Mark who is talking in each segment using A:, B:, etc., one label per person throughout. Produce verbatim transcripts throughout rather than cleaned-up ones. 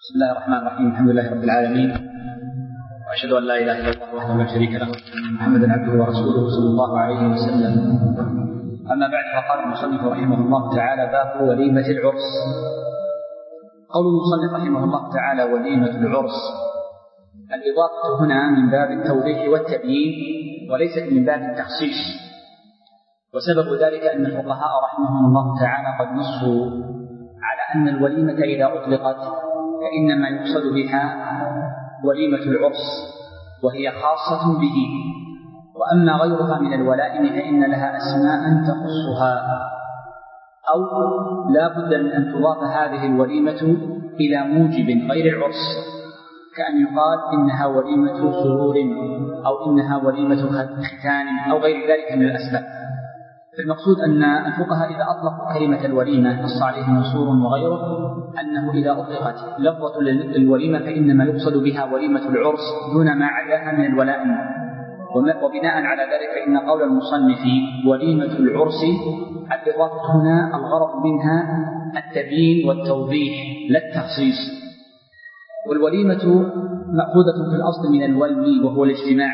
A: بسم الله الرحمن الرحيم. الحمد لله رب العالمين، وأشهد أن لا إله إلا الله وحده لا شريك له، محمدا عبده ورسوله صلى الله عليه وسلم. أما بعد، فقال المصنف رحمه الله تعالى: باب وليمة العرس. قول المصنف رحمه الله تعالى وليمة العرس، الإضافة هنا من باب التوضيح والتبيين وليست من باب التخصيص، وسبب ذلك أن الفقهاء رحمهم الله تعالى قد نصوا على أن الوليمة إذا أطلقت فإنما يقصد بها وليمة العرس، وهي خاصة به، وأما غيرها من الولائم فإن لها أسماء تخصها، أو لا بد من أن تضاف هذه الوليمة إلى موجب غير العرس، كأن يقال إنها وليمة سرور، أو إنها وليمة ختان، أو غير ذلك من الأسباب. المقصود أن الفقهاء إذا أطلقوا كلمة الوليمة نص عليه منصور وغيره أنه إذا أطلقت لفظة الوليمة فإنما يقصد بها وليمة العرس دون ما عداها من الولائم. وبناء على ذلك فإن قول المصنف وليمة العرس الإضافة هنا الغرض منها التبيين والتوضيح لا التخصيص. والوليمة مأخوذة في الأصل من الولم وهو الاجتماع،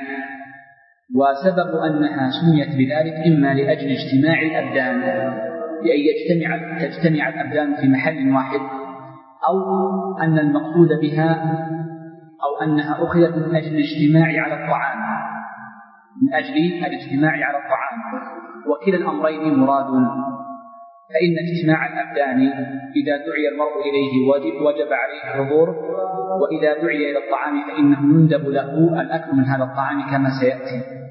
A: وسبب أنها سميت بذلك إما لأجل اجتماع الأبدان، لأن يجتمع تجتمع الأبدان في محل واحد، أو أن المقصود بها أو أنها أخذت من أجل الاجتماع على الطعام، من أجل الاجتماع على الطعام، وكلا الأمرين مراد. فإن اجتماع الأبدان إذا دعي المرء إليه وجب, وجب عليه الحضور، وإذا دعي إلى الطعام فإنه يندب له الأكل من هذا الطعام كما سيأتي.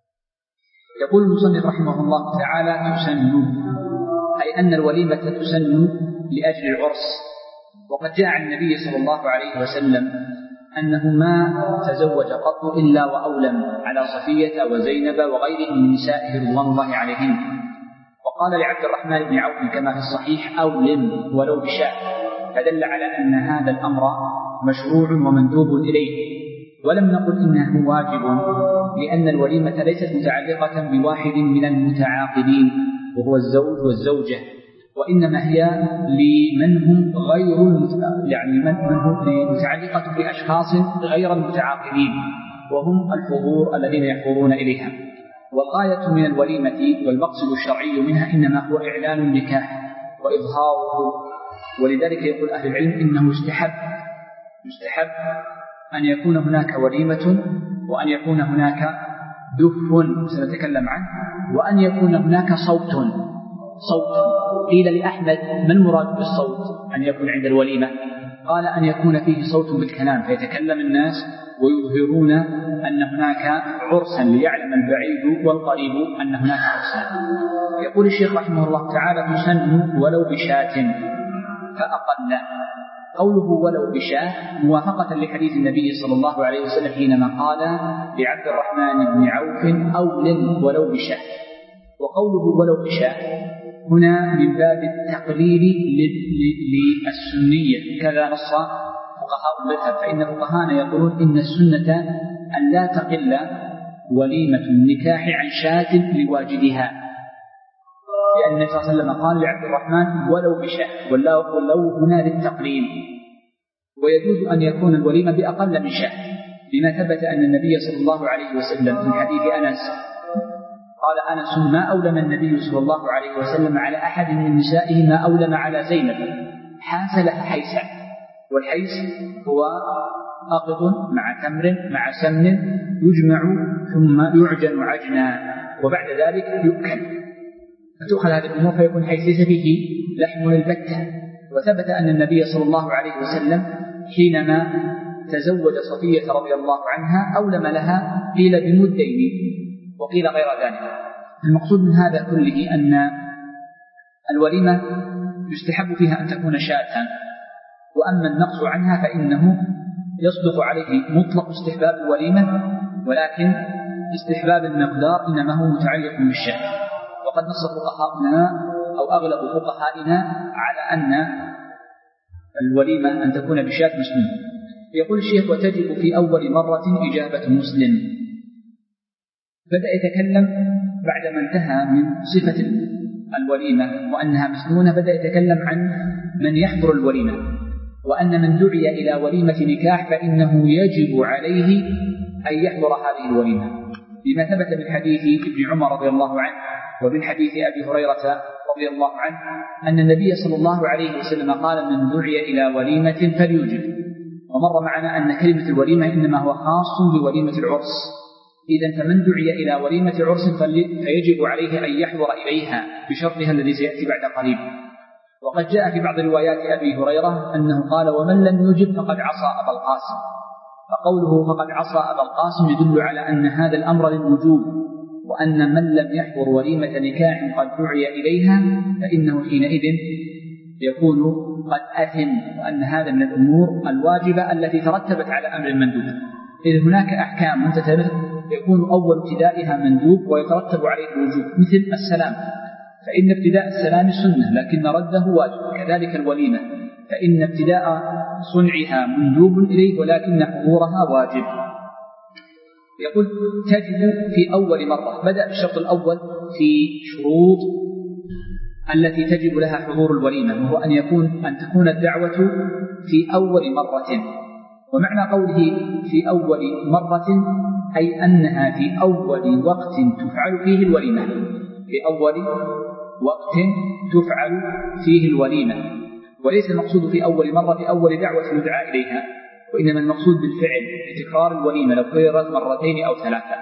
A: يقول المصنف رحمه الله تعالى: تسن، أي أن الوليمة تسن لأجل العرس. وقد جاء عن النبي صلى الله عليه وسلم أنه ما تزوج قط إلا وأولم على صفية وزينب وغيرهم من نسائه رضوان الله عليهم. وقال لعبد الرحمن بن عوف كما في الصحيح: أولم ولو بشاء، فدل على أن هذا الأمر مشروع ومندوب إليه. ولم نقل إنه واجب، لأن الوليمة ليست متعلقة بواحد من المتعاقدين وهو الزوج والزوجة، وإنما هي لمن هم غير يعني من هم متعلقة بأشخاص غير المتعاقدين، وهم الحضور الذين يحضرون إليها. والغاية من الوليمة والمقصد الشرعي منها إنما هو إعلان النكاح وإظهاره. ولذلك يقول أهل العلم إنه يستحب يستحب أن يكون هناك وليمة، وأن يكون هناك دف سنتكلم عنه، وأن يكون هناك صوت صوت قيل لأحمد: ما المراد بالصوت أن يكون عند الوليمة؟ قال: أن يكون فيه صوت بالكلام فيتكلم الناس ويظهرون أن هناك عرسا، ليعلم البعيد والقريب أن هناك عرسا. يقول الشيخ رحمه الله تعالى: تسن ولو بشاة فأقل. قوله ولو بشاة موافقة لحديث النبي صلى الله عليه وسلم حينما قال لعبد الرحمن بن عوف: أولم ولو بشاة. وقوله ولو بشاة هنا من باب التقليل للسنية، كذا نص فقهاء المذهب، فإن فقهاءنا يقولون إن السنة أن لا تقل وليمة النكاح عن شاة لواجدها، لأن النبي صلى الله عليه وسلم قال لعبد الرحمن ولو بشاة، واللو هنا للتقليل. ويجوز أن يكون الوليمة بأقل من شاة، لما ثبت أن النبي صلى الله عليه وسلم في حديث أنس قال أنس: ما أولم النبي صلى الله عليه وسلم على أحد من نسائه ما أولم على زينب، حاس لها حيسا. والحيس هو أقط مع تمر مع سمن يجمع ثم يعجن عجنا، وبعد ذلك يؤكل، فتؤخذ هذه الأمور فيكون حيث ليس فيه لحم البتة. وثبت أن النبي صلى الله عليه وسلم حينما تزوج صفية رضي الله عنها أولم لها قيل بمدين وقيل غير ذلك. المقصود من هذا كله أن الوليمة يستحب فيها أن تكون شاة، وأما النقص عنها فإنه يصدق عليه مطلق استحباب الوليمة، ولكن استحباب المقدار إنما هو متعلق بالشاة. وقد نص فقهاؤنا أو أغلب فقهائنا على أن الوليمة أن تكون بشاة مسنونة. يقول الشيخ: وتجب في أول مرة إجابة مسلم. بدأ يتكلم بعدما انتهى من صفة الوليمة وأنها مسنونة، بدأ يتكلم عن من يحضر الوليمة. وأن من دعي إلى وليمة نكاح فإنه يجب عليه أن يحضر هذه الوليمة، لما ثبت من حديث ابن عمر رضي الله عنه ومن حديث أبي هريرة رضي الله عنه أن النبي صلى الله عليه وسلم قال: من دعي إلى وليمة فليجب. ومر معنا أن كلمة الوليمة إنما هو خاص بوليمة العرس، إذن فمن دعي إلى وليمة عرس فيجب عليه أن يحضر إليها بشرطها الذي سيأتي بعد قليل. وقد جاء في بعض روايات أبي هريرة أنه قال: ومن لم يجب فقد عصى أبا القاسم. فقوله فقد عصى أبا القاسم يدل على أن هذا الأمر للوجوب، وأن من لم يحضر وليمة نكاح قد دعي إليها فإنه حينئذ يكون قد أثم، وأن هذا من الأمور الواجبة التي ترتبت على أمر مندوب. إذ هناك أحكام متتابعة يكون أول ابتدائها مندوب ويترتب عليه الوجوب، مثل السلام، فإن ابتداء السلام سنة لكن رده واجب. كذلك الوليمة، فإن ابتداء صنعها مندوب إليه ولكن حضورها واجب. يقول: تجب في أول مرة. بدأ بالشرط الأول في شروط التي تجب لها حضور الوليمة، وهو أن يكون أن تكون الدعوة في أول مرة. ومعنى قوله في أول مرة أي أنها في أول وقت تفعل فيه الوليمة، في أول وقت تفعل فيه الوليمة، وليس المقصود في أول مرة في أول دعوة يدعى إليها، وإنما المقصود بالفعل بتكرار الوليمة لو كررت مرتين أو ثلاثة.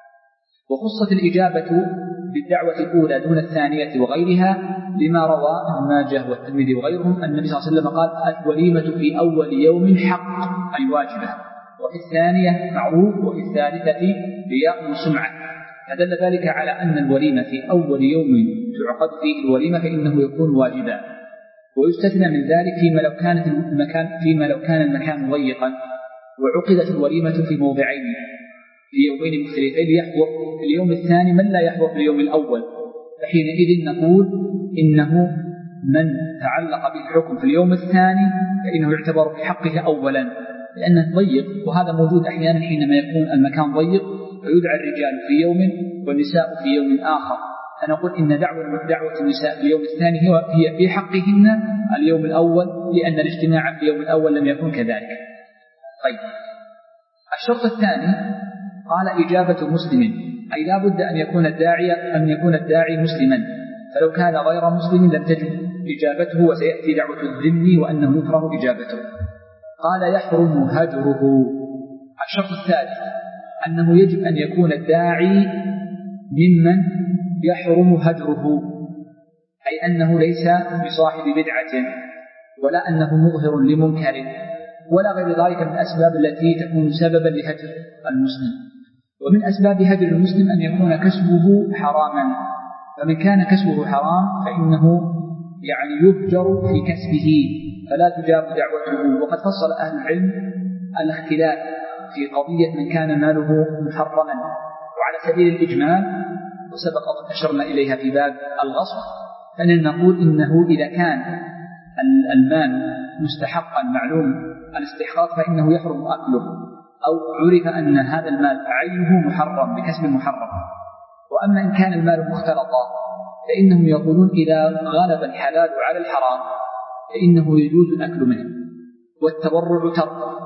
A: وخصت الإجابة بالدعوة الأولى دون الثانية وغيرها لما روى ابن ماجه والترمذي وغيرهم أن النبي صلى الله عليه وسلم قال: الوليمة في أول يوم حق أي واجبة، وفي الثانية معروف، وفي الثالثة رياء وسمعة. فدل ذلك على أن الوليمة في أول يوم تعقد فيه الوليمة فإنه يكون واجبا. ويستثنى من ذلك فيما لو كانت المكان فيما لو كان المكان ضيقا وعقدت الوليمة في موضعين في يومين مختلفين يحضر في اليوم الثاني من لا يحضر في اليوم الأول، فحينئذ نقول إنه من تعلق بالحكم في اليوم الثاني فإنه يعتبر في حقه أولا، لأنه ضيق، وهذا موجود أحيانا حينما يكون المكان ضيق فيدعى الرجال في يوم والنساء في يوم آخر، فنقول إن دعوة دعوة النساء في اليوم الثاني هي في حقهن اليوم الأول، لأن الاجتماع في اليوم الأول لم يكن كذلك. طيب، الشرط الثاني قال: إجابة مسلم، أي لا بد أن يكون الداعي أن يكون الداعي مسلما، فلو كان غير مسلم لم تجب إجابته، وسيأتي دعوة الذم وأنه يكره إجابته. قال: يحرم هجره. الشرط الثالث أنه يجب أن يكون الداعي ممن يحرم هجره، أي أنه ليس بصاحب بدعة ولا أنه مظهر لمنكر ولا غير ذلك من الأسباب التي تكون سببا لهجر المسلم. ومن أسباب هجر المسلم أن يكون كسبه حراما، فمن كان كسبه حرام فإنه يعني يهجر في كسبه فلا تجاب دعوته. وقد فصل أهل العلم الاختلاف في قضية من كان ماله محرما، وعلى سبيل الإجمال وسبق أن أشرنا إليها في باب الغصب، فإننا نقول إنه إذا كان المال مستحقا معلوم الاستحقاق فإنه يحرم أكله، أو عرف أن هذا المال عينه محرم بكسب محرم. وأما إن كان المال مختلطا فإنهم يقولون إذا غلب الحلال على الحرام فإنه يجوز الأكل منه والتبرع تركه.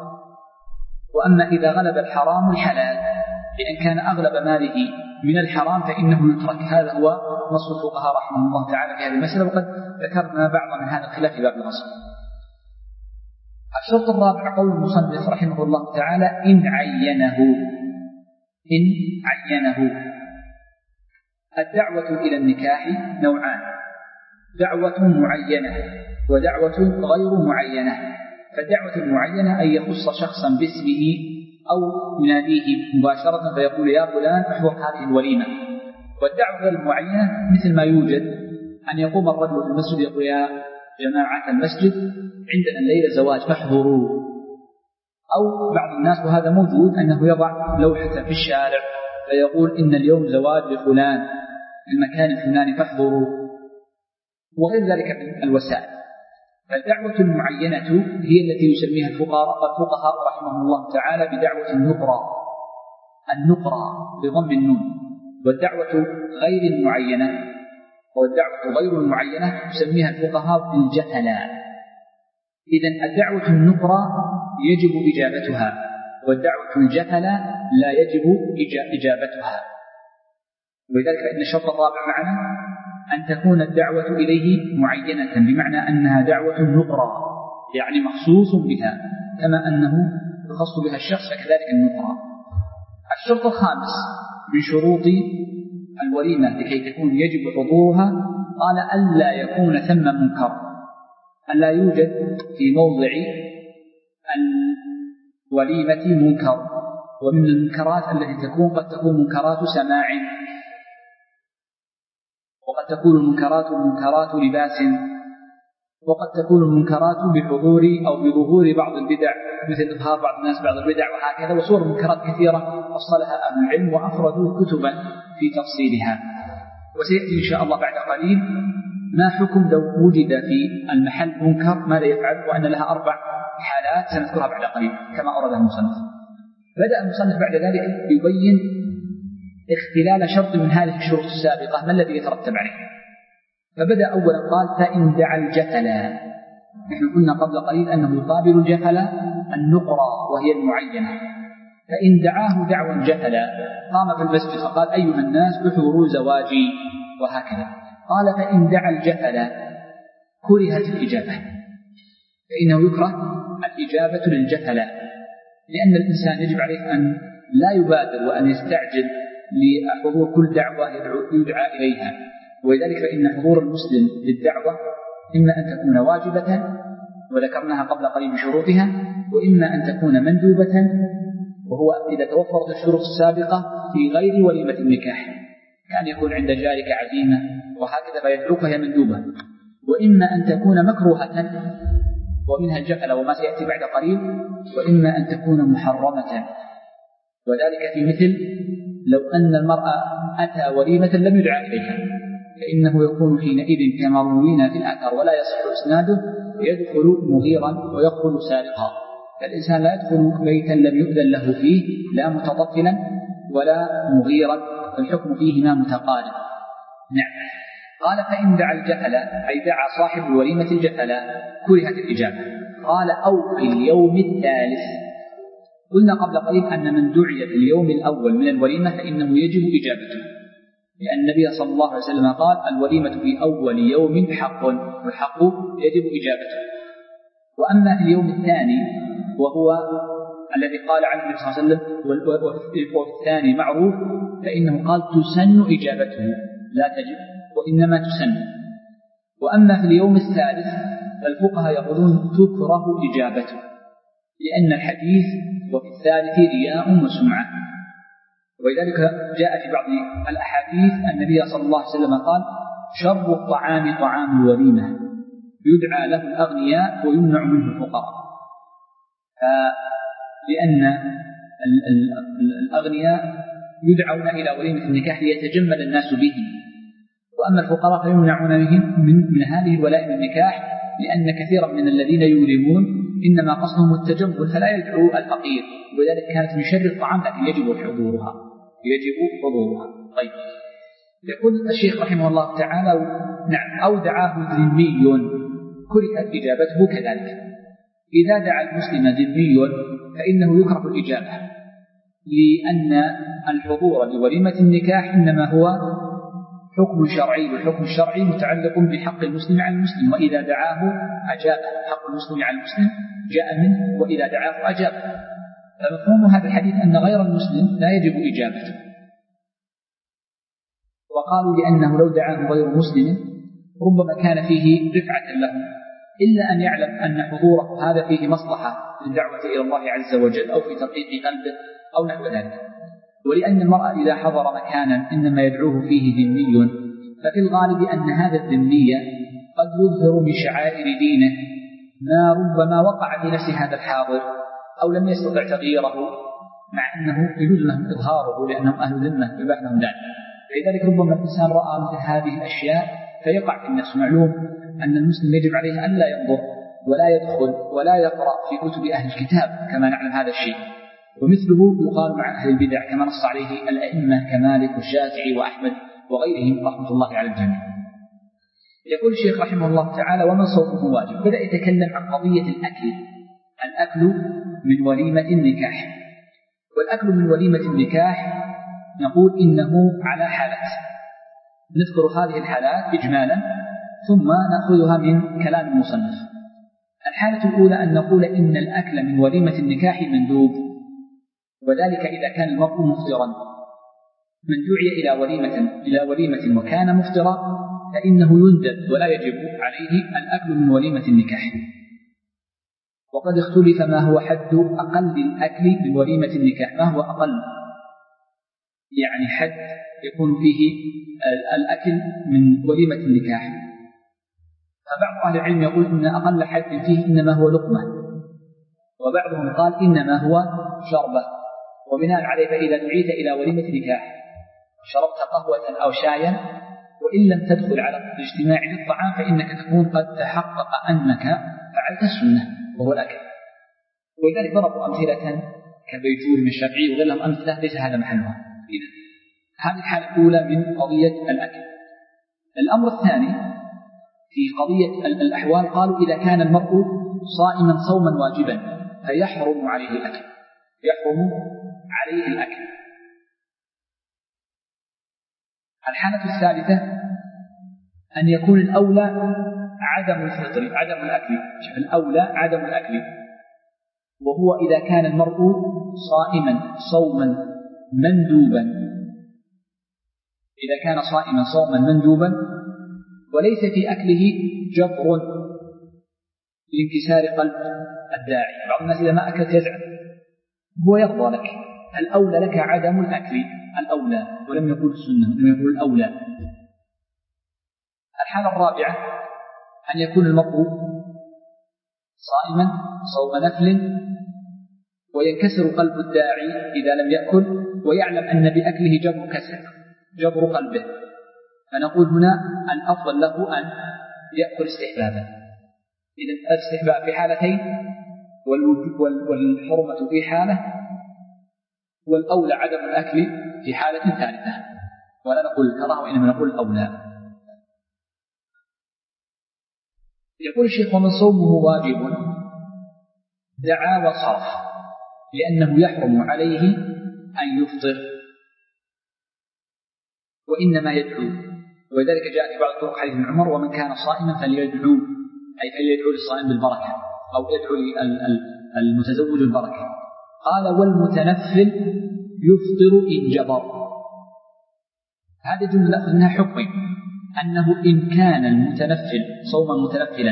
A: وأما إذا غلب الحرام الحلال لأن كان أغلب ماله من الحرام فإنه يترك. هذا هو نص الفقهاء رحمه الله تعالى في هذه المسألة، وقد ذكرنا بعض من هذا الخلاف في باب الغصب. الشرط الرابع قول المصنف رحمه الله تعالى: إن عينه. إن عينه. الدعوة إلى النكاح نوعان: دعوة معينة ودعوة غير معينة. فالدعوة المعينة أن يخص شخصا باسمه أو يناديه مباشرة فيقول: يا فلان احضر هذه الوليمة. والدعوة المعينة مثل ما يوجد أن يقوم الرجل في المسجد يقول: يا جماعة المسجد عندنا الليلة زواج فاحضروا. أو بعض الناس وهذا موجود أنه يضع لوحة في الشارع فيقول: إن اليوم زواج لفلان في المكان الفلاني فاحضروا، وغير ذلك من الوسائل. فالدعوة المعينة هي التي يسميها الفقهاء الفقهاء رحمه الله تعالى بدعوة النقرة، النقرة بضم النون. والدعوة غير المعينة والدعوة غير المعينة يسميها الفقهاء بالجهلة. إذن الدعوة النكرة يجب إجابتها، والدعوة الجفلة لا يجب إجابتها. ولذلك فإن الشرط الرابع معنا أن تكون الدعوة إليه معينة، بمعنى أنها دعوة نكرة يعني مخصوص بها، كما أنه يخص بها الشخص فكذلك النكرة. الشرط الخامس من شروط الوليمة لكي تكون يجب حضورها قال ألا يكون ثم منكر، ألا يوجد في موضع الوليمة منكر. ومن المنكرات التي تكون قد تكون منكرات سماع، وقد تكون المنكرات منكرات لباس، وقد تكون المنكرات بحضور أو بظهور بعض البدع مثل إظهار بعض الناس بعض البدع وهكذا. وصور منكرات كثيرة فصلها أهل العلم وأفردوا كتبا في تفصيلها. وسيأتي إن شاء الله بعد قليل ما حكم لو وجد في المحل منكر ماذا يفعل، وأن لها أربع حالات سنذكرها بعد قليل كما أورد المصنف. بدأ المصنف بعد ذلك يبين اختلال شرط من هذه الشروط السابقة ما الذي يترتب عليه. فبدأ أولا قال فإن دعا الجفلا. نحن قلنا قبل قليل أنه يقابل الجفلا النقرة وهي المعينة. فإن دعاه دعوى الجفلا قام في المسجد فقال أيها الناس احضروا زواجي وهكذا. قال فإن دعا الجفلا كرهت الإجابة، فإنه يكره الإجابة للجفلا، لأن الإنسان يجب عليه أن لا يبادر وأن يستعجل لحضور كل دعوة يدعى إليها. ولذلك فإن حضور المسلم للدعوة إما أن تكون واجبة وذكرناها قبل قليل بشروطها، وإما أن تكون مندوبة، وهو إذا توفرت الشروط السابقة في غير وليمة النكاح، كان يكون عند جارك عزيمة وهكذا فيدعوك هي مندوبة. وإما أن تكون مكروهة ومنها الجفل وما سيأتي بعد قليل، وإما أن تكون محرمة، وذلك في مثل لو أن المرأة أتى وليمة لم يدعى إليها، فإنه يكون حينئذ كما روينا في الأثر ولا يصح إسناده يدخل مغيرا ويدخل سارقا. فالإنسان لا يدخل بيتا لم يؤذن له فيه لا متطفلا ولا مغيرا، فالحكم فيهما متقارب. نعم. قال فإن دعا الجفل أي دعا صاحب الوليمة الجفل كرهت الإجابة. قال أو في اليوم الثالث. قلنا قبل قليل أن من دعي في اليوم الأول من الوليمة فإنه يجب إجابته، لأن النبي صلى الله عليه وسلم قال الوليمة في أول يوم حق، والحق يجب إجابته. وأما في اليوم الثاني وهو الذي قال عنه النبي صلى الله عليه وسلم وفي الثاني معروف، فإنه قال تسن إجابته لا تجب وإنما تسن. وأما في اليوم الثالث فالفقهاء يقولون تكره إجابته، لأن الحديث وفي الثالث رياء وسمعة. ولذلك جاء في بعض الأحاديث النبي صلى الله عليه وسلم قال شر الطعام طعام الوليمة يدعى له الأغنياء ويمنع منه الفقراء. لأن الأغنياء يدعون إلى وليمة النكاح ليتجمل الناس به، وأما الفقراء فيمنعون من, من هذه الولائم النكاح، لأن كثيرا من الذين يولمون إنما قصدهم التجمل فلا يدعو الفقير، وذلك كانت من شر الطعام لكن يجب حضورها يجب حضورها. طيب، يقول الشيخ رحمه الله تعالى نعم أو دعاه ذمي كرهت إجابته كذلك. إذا دعا المسلم ذمي فإنه يكره الإجابة، لأن الحضور لوليمة النكاح إنما هو حكم شرعي، والحكم الشرعي متعلق بحق المسلم على المسلم، وإذا دعاه أجاب. حق المسلم على المسلم جاء منه وإذا دعاه أجاب. فمفهوم هذا الحديث أن غير المسلم لا يجب إجابته. وقالوا لأنه لو دعاه غير مسلم ربما كان فيه رفعة له، إلا أن يعلم أن حضوره هذا فيه مصلحة للدعوة إلى الله عز وجل أو في تطبيق قلبه أو نحو ذلك. ولأن المرأة إذا حضر مكانا إنما يدعوه فيه ذمي، ففي الغالب أن هذا الذمي قد يظهر من شعائر دينه ما ربما وقع في نفس هذا الحاضر أو لم يستطع تغييره، مع أنه يجوز لهم إظهاره لأنهم أهل ذمة يباح لهم ذلك. لذلك ربما الإنسان رأى مثل هذه الأشياء فيقع في النفس. معلوم أن المسلم يجب عليه أن لا ينظر ولا يدخل ولا يقرأ في كتب أهل الكتاب كما نعلم هذا الشيء، ومثله يقال مع أهل البدع كما نص عليه الأئمة كمالك والشافعي وأحمد وغيرهم رحمة الله على الجميع. يقول الشيخ رحمه الله تعالى: ومن صومه واجب. بدأ يتكلم عن قضية الأكل الأكل من وليمة النكاح. والأكل من وليمة النكاح نقول إنه على حالات، نذكر هذه الحالات إجمالا ثم نأخذها من كلام المصنف. الحالة الأولى أن نقول إن الأكل من وليمة النكاح مندوب، وذلك إذا كان المرء مفطرا، من دعي إلى وليمة إلى وليمة وكان مفطرا فإنه يندب ولا يجب عليه الأكل من وليمة النكاح. وقد اختلف ما هو حد أقل الأكل من وليمة النكاح، ما هو أقل يعني حد يكون فيه الأكل من وليمة النكاح. فبعض أهل العلم يقول إن أقل حد فيه إنما هو لقمة، وبعضهم قال إنما هو شربة. وبناء عليه فإذا دعيت إلى وليمة نكاح شربت قهوة أو شايا وإن لم تدخل على الاجتماع للطعام فإنك تكون قد تحقق أنك فعلت السنة وهو الأكل. ولذلك ضربوا أمثلة كبيجور من الشافعي وغيرهم أمثلة ليس هذا محلها. إذن هذه الحالة الأولى من قضية الأكل. الأمر الثاني في قضية الأحوال قالوا إذا كان المرء صائما صوما واجبا فيحرم عليه الأكل، يحرم عليه الأكل. الحالة الثالثة أن يكون الأولى عدم الفطر، عدم الأكل، الأولى عدم الأكل، وهو إذا كان المرء صائما صوما مندوبا، إذا كان صائما صوما مندوبا وليس في أكله جبر لانكسار قلب الداعي. بعض الناس إذا ما أكلت يزعل، هو يرضى لك. الأولى لك عدم الأكل، الأولى، ولم يقول السنة، ولم يقول الأولى. الحالة الرابعة أن يكون المرء صائما صوم نفل وينكسر قلب الداعي إذا لم يأكل ويعلم أن بأكله جبر كسر جبر قلبه، فنقول هنا الأفضل له أن يأكل استحبابا. إذن الاستحباب في حالتين والحرمة في حالة، والأولى عدم الأكل في حالة ثالثة، ولا نقول الكراهة وإنما نقول الأولى. يقول الشيخ: ومن صومه واجب دعا وصرف لأنه يحرم عليه أن يفطر وإنما يدعو، وذلك جاء في بعض طرق حديث ابن عمر: ومن كان صائما فليدعو، أي فليدعو للصائم بالبركة أو يدعو للمتزوج البركة. قال: والمتنفل يفطر إن جبر. هذه جملة نأخذ منها حكم أنه إن كان المتنفل صوما متنفلا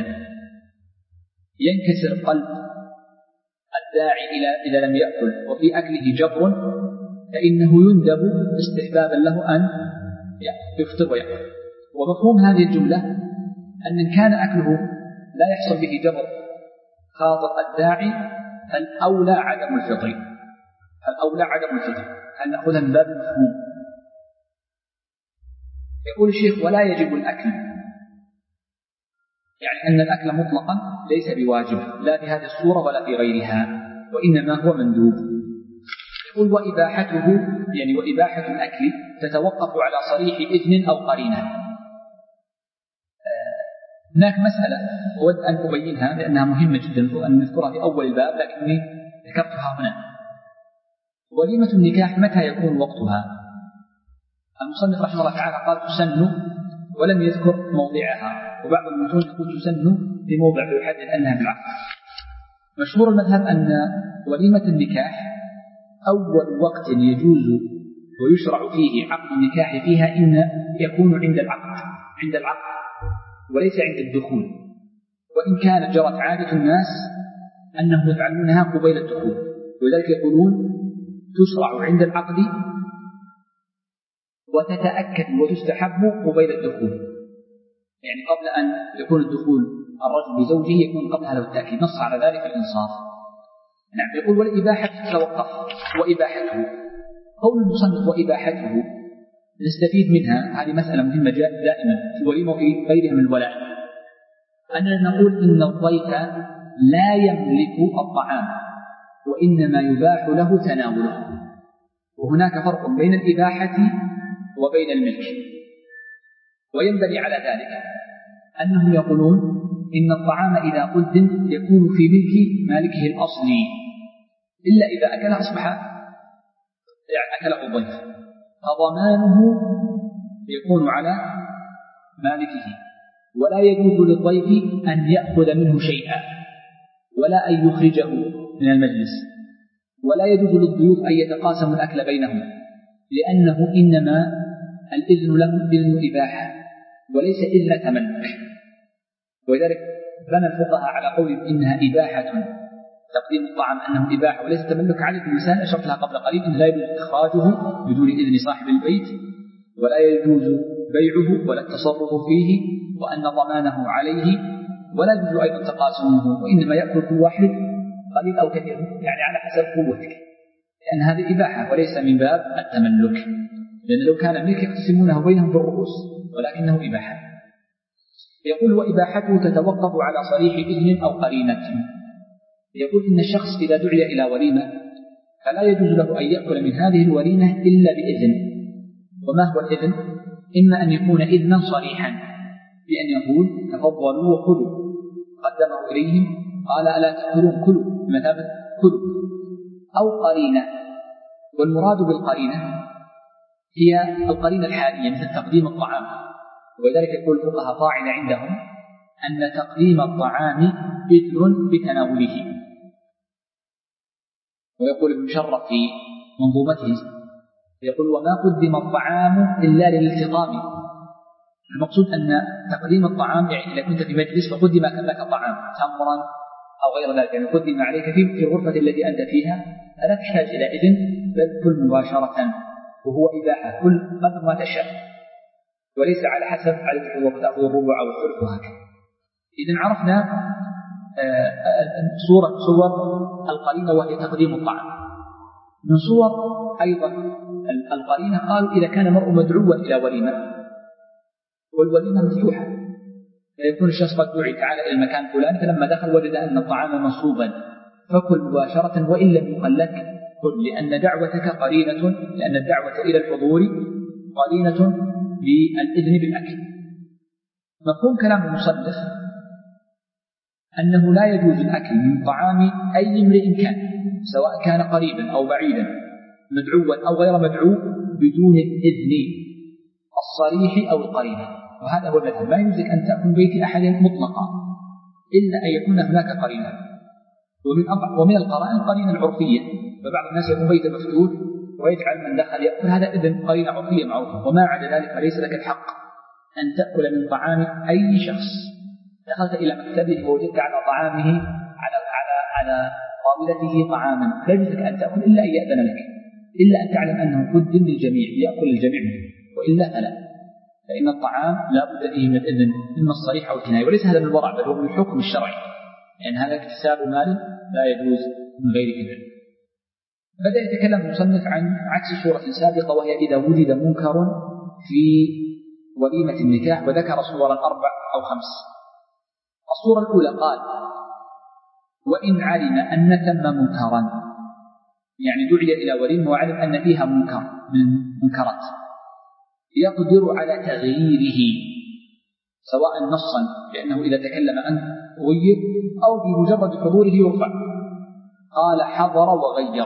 A: ينكسر قلب الداعي إلى إذا لم يأكل وفي أكله جبر فإنه يندب استحبابا له أن يفطر ويأكل. ومفهوم هذه الجملة أن إن كان أكله لا يحصل به جبر خاطر الداعي فالأولى عدم الفطر، الأولى عدم الفطر. هل نأخذها من باب المفهوم؟ يقول الشيخ: ولا يجب الأكل، يعني أن الأكل مطلقا ليس بواجب لا في هذه الصورة ولا في غيرها، وإنما هو مندوب. يقول: وإباحته، يعني وإباحة الأكل تتوقف على صريح إذن أو قرينة. هناك مسألة أود أن أبينها لأنها مهمة جدا أن نذكرها في أول الباب لكني ذكرتها هنا. وليمة النكاح متى يكون وقتها؟ المصنف رحمه الله تعالى قال: تسن، ولم يذكر موضعها، وبعض المتون يقول تسن في موضع يحدد أنها بالعقد. مشهور المذهب أن وليمة النكاح أول وقت يجوز ويشرع فيه عقد النكاح فيها إن يكون عند العقد، عند العقد وليس عند الدخول، وإن كانت جرت عادة الناس أنهم يفعلونها قبيل الدخول، ولذلك يقولون تشرع عند العقد وتتأكد وتستحب قبيل الدخول، يعني قبل أن يكون الدخول الرجل بزوجه يكون قبل هذا التأكيد، نص على ذلك الإنصاف. نعم. يقول: والإباحة تتوقف، وإباحته، قول المصنف وإباحته نستفيد منها، هذه مسألة مهمة دائما في الوليمة وفي غيرها من الولائم، أننا نقول إن الضيف لا يملك الطعام وإنما يباح له تناوله، وهناك فرق بين الإباحة وبين الملك. وينبني على ذلك أنهم يقولون إن الطعام إذا قدم يكون في ملك مالكه الأصلي، إلا إذا أكله أصبح أكله الضيف، فضمانه يكون على مالكه، ولا يجوز للضيف أن يأخذ منه شيئا ولا أن يخرجه من المجلس، ولا يجوز للضيوف أن يتقاسموا الأكل بينهم، لأنه إنما الإذن لهم إذن إباحة وليس إذن تملك. ولذلك بنى الفقهاء على قول إنها إباحة تقديم الطعام أنه إباحة وليس تملك. عليه المسائل أشرت لها قبل قليل إن لا يجوز إخراجه بدون إذن صاحب البيت، ولا يجوز بيعه ولا التصرف فيه، وأن ضمانه عليه، ولا يجوز أيضا تقاسمه، وإنما يأكل كل واحد قليل أو كثير يعني على حسب قوتك، لأن هذه إباحة وليس من باب التملك، لأن لو كان ملك يقسمونه بينهم بالرؤوس، ولكنه إباحة. يقول وإباحته تتوقف على صريح إذن أو قرينة. يقول إن الشخص إذا دعي إلى وليمة فلا يجوز له أن يأكل من هذه الوليمة إلا بإذن. وما هو الإذن؟ إما أن يكون إذنا صريحا بأن يقول تفضلوا وكلوا، قدمه إليهم قال ألا تأكلون كلوا مثابة كلوا، أو قرينة. والمراد بالقرينة هي القرينة الحالية مثل تقديم الطعام، ولذلك يقول الفقهاء قاعدة عندهم أن تقديم الطعام إذن بتناوله. ويقول ابن شرف في منظومته يقول وما قدم الطعام إلا للالتقام. المقصود أن تقديم الطعام يعني إذا كنت في مجلس فقدم لك طعام تمرا أو غير ذلك، يعني قدم عليك في الغرفة التي أنت فيها، فلا تحتاج إلى إذن بل كل مباشرة، وهو إباحة كل قدر ما تشاء، وليس على حسب عدد الوقت أو الربع أو الثلث وهكذا. إذن عرفنا صورة صور القرينة وهي تقديم الطعام. من صور أيضا القرينة قالوا إذا كان المرء مدعوا إلى وليمة والوليمة مفتوحة، فيكون الشخص قد دعي تعالى إلى المكان فلان، فلما دخل وجد أن الطعام منصوبا فكل مباشرة وإن لم يقل لك كل، لأن دعوتك قرينة، لأن الدعوة إلى الحضور قرينة بالإذن بالأكل. مفهوم كلام المصنف أنه لا يجوز الأكل من طعام أي امرئ كان، سواء كان قريبا أو بعيدا، مدعوا أو غير مدعو، بدون الإذن الصريح أو القرينة. وهذا هو المذهب، لا يمسك أن تأكل بيت أحد مطلقا إلا أن يكون هناك قرينة. ومن ومن القرائن القرينة العرفية، فبعض الناس يكون بيت مفتوح ويجعل من دخل يأكل، هذا إذن قرينة عرفية معروفة. وما عدا ذلك فليس لك الحق أن تأكل من طعام أي شخص. دخلت إلى مكتبه ووجدت على طعامه على على على طاولته طعاما، لا يجوز لك أن تأكل إلا أن يأذن لك، إلا أن تعلم أنه قدم للجميع يأكل الجميع منه، وإلا فلا، فإن الطعام لا بد فيه من الإذن إما الصريح أو الكناية. وليس هذا من الورع بل هو من الحكم الشرعي، لأن هذا اكتساب مال لا يجوز من غير إذن. بدأ يتكلم المصنف عن عكس صورة سابقة، وهي إذا وجد منكر في وليمة النكاح، وذكر صورا أربع أو خمس. الصورة الأولى قال وإن علم أن ثم منكرا، يعني دعي إلى وليمة وعلم أن فيها منكر من منكرات، يقدر على تغييره سواء نصا لأنه إذا تكلم أن غير، أو بمجرد حضوره يرفع. قال حضر وغير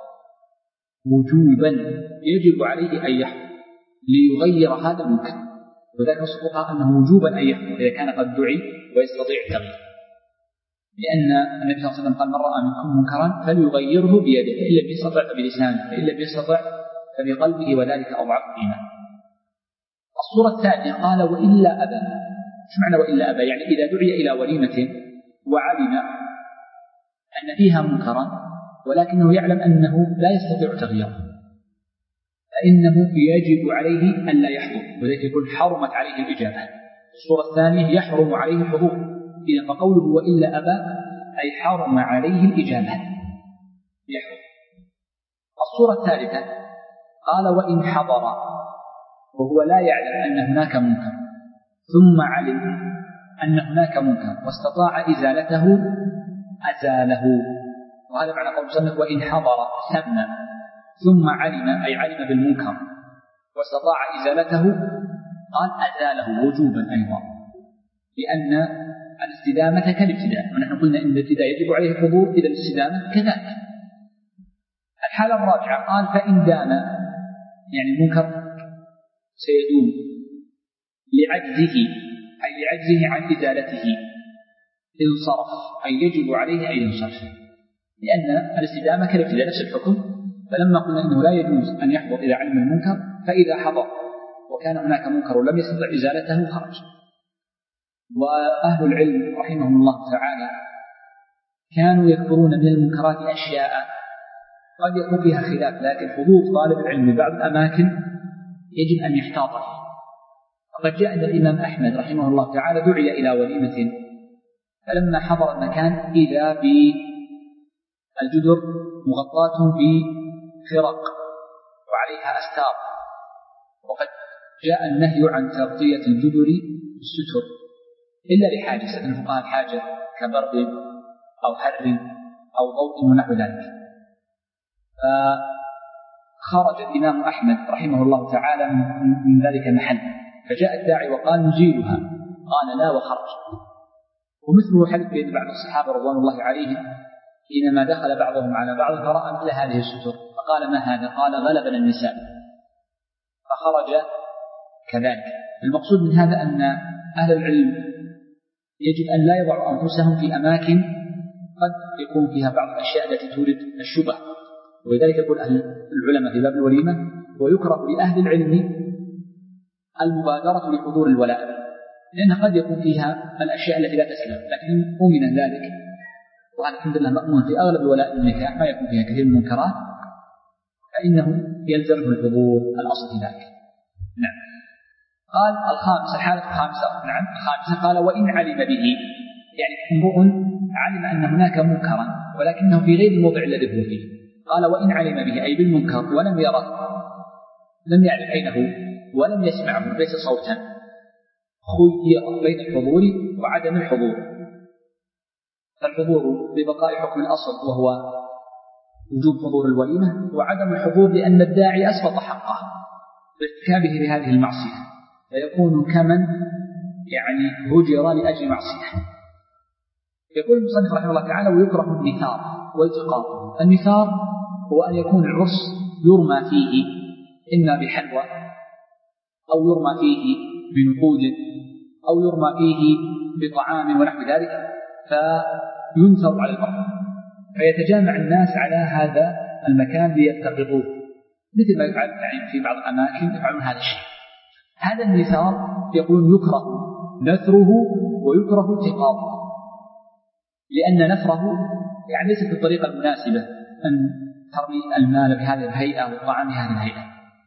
A: وجوبا يجب عليه أن يحضر ليغير هذا المنكر، وذلك نصفها أنه وجوبا أن يحضر إذا كان قد دعي ويستطيع التغيير، لأن النبي صلى الله عليه وسلم قال من رأى منكم منكرا فليغيره بيده، فإن لم يستطع فبلسانه، فإن لم يستطع فبقلبه، وذلك أضعف الإيمان. الصورة الثانية قال وإلا أبى. ايش معنى وإلا أبى؟ يعني إذا دعي إلى وليمة وعلم أن فيها منكرا ولكنه يعلم أنه لا يستطيع تغييره، فإنه يجب عليه أن لا يحضر، وذلك يقول حرمت عليه الإجابة. الصورة الثانية يحرم عليه الحضور، إذا فقوله وإلا أبى أي حرم عليه الإجابة يحرم. الصورة الثالثة قال وإن حضر وهو لا يعلم أن هناك منكر، ثم علم أن هناك منكر واستطاع إزالته أزاله. وهذا معنى قول المصنف وإن حضر ثم ثم علم أي علم بالمنكر واستطاع إزالته، قال أزاله وجوبا أيضا، لأن الاستدامة كالابتداء، ونحن قلنا إن الابتداء يجب عليه الحضور، إذا الاستدامة كذلك. الحالة الرابعة قال فإن دام، يعني المنكر سيدوم لعجزه، أي لعجزه عن إزالته، انصرف، أي يجب عليه أن ينصرف، لأن الاستدامة كالابتداء نفس الحكم. فلما قلنا إنه لا يجوز أن يحضر إلى علم المنكر، فإذا حضر وكان هناك منكر ولم يستطع إزالته خرج. وأهل العلم رحمهم الله تعالى كانوا يذكرون من المنكرات أشياء قد يكون فيها خلاف، لكن حضور طالب العلم ببعض الأماكن يجب أن يحتاط فيه. وقد جاء أن الإمام أحمد رحمه الله تعالى دعي إلى وليمة، فلما حضر المكان إذا بالجدر مغطاة بخرق وعليها أستار، وقد جاء النهي عن تغطية الجدر بالستر إلا لحاجة، سألنا فقهاء الحاجة كبرد أو حر أو ضوء ونحو ذلك. فخرج الإمام أحمد رحمه الله تعالى من ذلك المحل، فجاء الداعي وقال نزيلها، قال لا وخرج. ومثله حدث بين بعض الصحابة رضوان الله عليهم حينما دخل بعضهم على بعض فرأى مثل هذه الستر، فقال ما هذا؟ قال غلبنا النساء، فخرج كذلك. المقصود من هذا أن أهل العلم يجب أن لا يضعوا أنفسهم في أماكن قد يكون فيها بعض الأشياء التي تورد الشبه، ولذلك يقول أهل العلماء في باب الوليمة ويكره لأهل العلم المبادرة لحضور الولاء، لأن قد يكون فيها الأشياء التي لا تسلم، لكن أمن ذلك، وهذا الحمد لله مأمون في أغلب الولاء النكاح ما يكون فيها كثير من المنكرات، فإنه يلزمه الحضور الأصل في ذلك. نعم. قال الخامس، الحالة الخامسة، نعم الخامسة، قال وإن علم به، يعني امرؤ علم أن هناك منكرا ولكنه في غير الموضع الذي هو فيه، قال وإن علم به أي بالمنكر ولم يره، لم يعرف أينه ولم يسمعه، ليس صوتا، خير بين الحضور وعدم الحضور. فالحضور ببقاء حكم الأصل وهو وجوب حضور الوليمة، وعدم الحضور لأن الداعي أسقط حقه بارتكابه لهذه المعصية، فيكون كمن يعني هجر لأجل معصية. يقول المصنف رحمه الله تعالى ويكره النثار والتقاط. النثار هو أن يكون العرس يرمى فيه إما بحلوى أو يرمى فيه بنقود أو يرمى فيه بطعام ونحو ذلك، فينثر على الأرض، فيتجامع الناس على هذا المكان ليلتقطوه، مثل ما يفعل يعني في بعض الأماكن يفعلون هذا الشيء. هذا النثار يقولون يكره نثره ويكره التقاطه، لأن نثره يعني ليست بالطريقة المناسبة أن ترمي المال بهذه الهيئة والطعام بهذه الهيئة،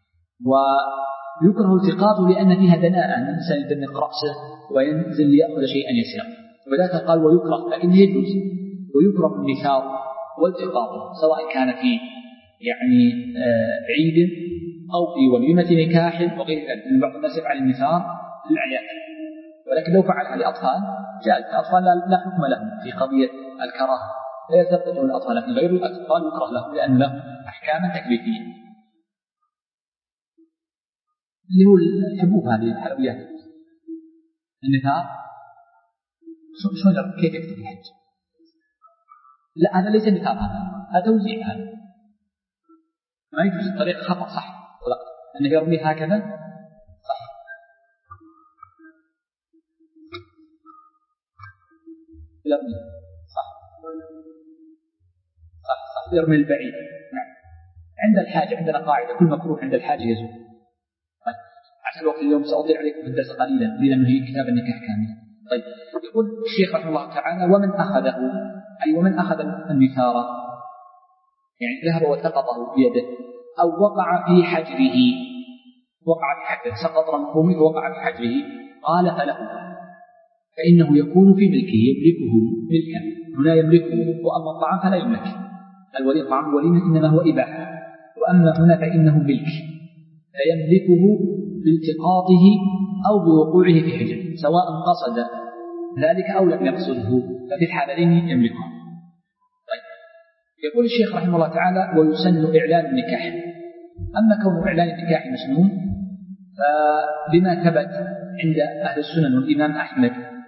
A: ويكره التقاطه لأن فيها دناءة، أن الإنسان يدنق رأسه وينزل ليأخذ شيئا يسيرا، وذلك قال ويكره، لكن يجوز. ويكره النثار والتقاطه سواء كان في يعني عيد أو في وليمة نكاح وغير ذلك، لأن بعض الناس يفعل النثار للأعياد، ولكن لو فعلها لأطفال جاء الأطفال لا حكم لهم في قضية الكراهة، لا يثبت الأطفال، لكن غير الأطفال يكره لهم لأن لهم أحكاما تكليفية. اللي هو الحبوب هذه الحلويات، النثار شو كيف يكتب الحج؟ لا هذا ليس نثار، هذا هذا توزيع، هذا ما يجوز، الطريقة خطأ صح ولا أنه يرمي هكذا صح. يرمي صح صح صح يرمي البعيد. نعم. عند الحاجة عندنا قاعدة كل مكروه عند الحاجة يزول. طيب عشان الوقت اليوم سأطيع عليكم في الدرس قليلا لأنه هي كتاب النكاح كامل. طيب يقول الشيخ رحمه الله تعالى ومن أخذه، أي ومن أخذ النثار يعني ذهب وتقطه بيده أو وقع في حجره، وقع في حجره سقط رمقومه وقع في حجره، قال فله، فإنه يكون في ملكه، يملكه ملكا، هنا يملكه، وأما الطعام فلا يملك. الوليمة طعام الوليمة إنما هو إباحة، وأما هنا فإنه ملك، فيملكه بالتقاطه أو بوقوعه في حجره، سواء قصد ذلك أو لم يقصده، ففي الحالين يملكه. طيب يقول الشيخ رحمه الله تعالى ويسن إعلان النكاح. أما كون إعلان النكاح مسنون فبما ثبت عند أهل السنن والإمام أحمد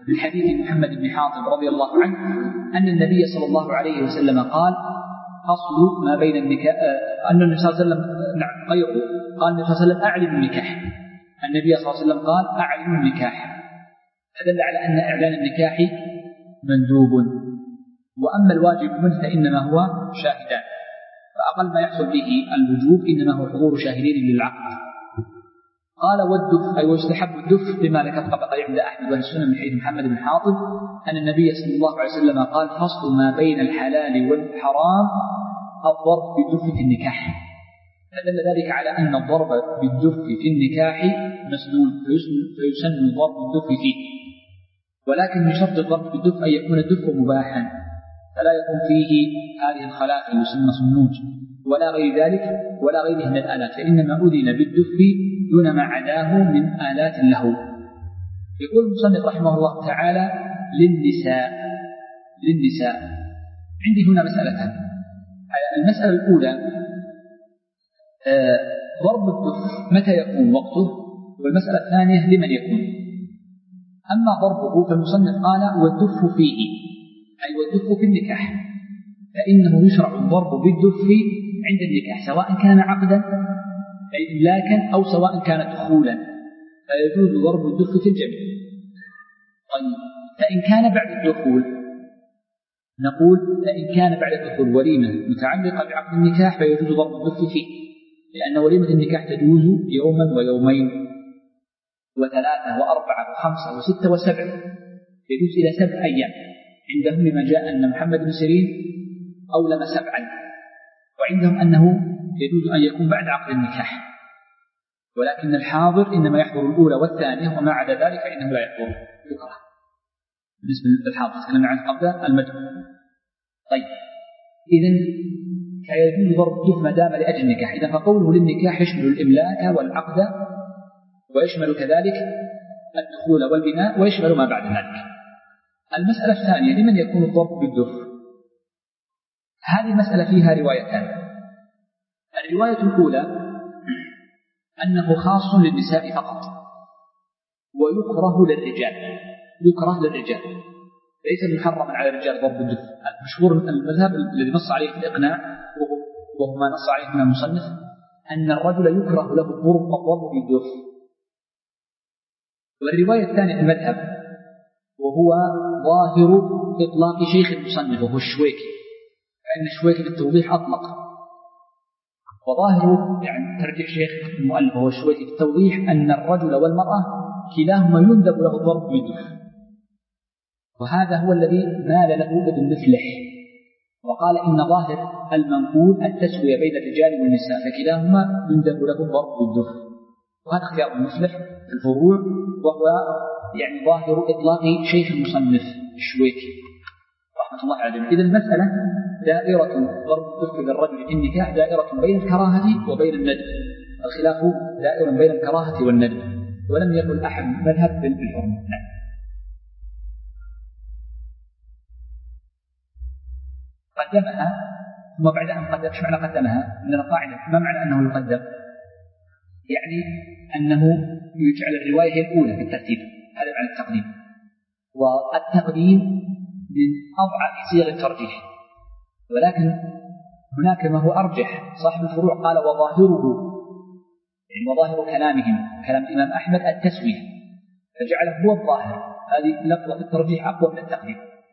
A: من حديث محمد بن حاطب رضي الله عنه أن النبي صلى الله عليه وسلم قال أصل ما بين النكاح، أن النبي صلى الله عليه وسلم نعم غيره قال النبي صلى الله عليه وسلم أعلن النكاح. النبي صلى الله عليه وسلم قال أعلن النكاح، فدل على أن إعلان النكاح مندوب، وأما الواجب منه فإنما هو شاهدان، فأقل ما يحصل به الوجوب إنما هو حضور شاهدين للعقد. قال والدف أي ويستحب الدف بما ذكر قبل عند أحمد بن السنن من حديث محمد بن حاطب أن النبي صلى الله عليه وسلم قال فصل ما بين الحلال والحرام الضرب بالدف في النكاح، فدل ذلك على أن الضرب بالدف في النكاح مسنون، فيسن ضرب الدف فيه، ولكن من شرط الضرب بالدف أن يكون الدف مباحا، فلا يكون فيه هذه الخلافة يسمى صنوج ولا غير ذلك ولا غيره من الآلات، فإنما أذن بالدف دون ما عداه من آلات له. يقول المصنف رحمه الله تعالى للنساء للنساء عندي هنا مسألتان. المسألة الأولى آه ضرب الدف متى يكون وقته، والمسألة الثانية لمن يكون. أما ضربه فالمصنف قال والدف فيه أي والدف في النكاح، فإنه يشرع الضرب بالدف عند النكاح سواء كان عقدا أي إملاكا أو سواء كان دخولا، فيجوز ضرب الدف في الجميع. طيب فإن كان بعد الدخول نقول فإن كان بعد الدخول وليمة متعلقة بعقد النكاح فيجوز ضرب الدف فيه، لأن وليمة النكاح تجوز يوما ويومين وثلاثة وأربعة وخمسة وستة وسبع، يجوز إلى سبع أيام عندهم، لما جاء أن محمد بن سيرين أولم سبعا، وعندهم أنه يجوز أن يكون بعد عقد النكاح، ولكن الحاضر إنما يحضر الأولى والثانية وما عدا ذلك فإنه لا يحضر يكره بالنسبة للحاضر. تكلمنا عن قبل المجد. طيب إذن فيجوز ضرب الدف ما دام لأجل النكاح. إذا فقوله للنكاح يشمل الإملاك والعقد ويشمل كذلك الدخول والبناء ويشمل ما بعد ذلك. المسألة الثانية لمن يكون الضرب بالدف، هذه المسألة فيها روايتان. الرواية الأولى أنه خاص للنساء فقط ويكره للرجال، يكره للرجال ليس محرما على الرجال ضرب الدف. المشهور المذهب الذي نص عليه في الإقناع وهو ما نص عليه من المصنف أن الرجل يكره له الضرب الضرب بالدف. والرواية الثانية في المذهب وهو ظاهر إطلاق شيخ المصنف وهو الشويكي، فإن الشويكي في التوضيح أطلق، وظاهر يعني ترجيح شيخ المؤلف وهو الشويكي في التوضيح أن الرجل والمرأة كلاهما يندب له الضرب بالدف، وهذا هو الذي مال له ابن مفلح وقال إن ظاهر المنقول التسوية بين الرجال والنساء فكلاهما يندب له الضرب بالدف، وهذا اختيار المفلح في الفروع وهو يعني ظاهر إطلاق شيخ المصنف الشويكي رحمة الله عليه. إذا المسألة دائرة ضرب الدف للرجل في النكاح دائرة بين الكراهة وبين الندب، الخلاف دائر بين الكراهة والندب، ولم يقل أحد مذهب بالحرمة. نعم. قدمها ثم بعد أن قدم، ايش معنى قدمها؟ من القاعدة ما معنى أنه يقدم؟ يعني أنه يجعل الرواية هي الأولى في الترتيب، هذا معنى التقديم. والتقديم من أضعف صيغ الترجيح، ولكن هناك ما هو أرجح. صاحب الفروع قال وظاهره يعني وظاهر كلامهم كلام الإمام أحمد التسوية، فجعله هو الظاهر. هذه لفظة الترجيح أقوى من التقديم.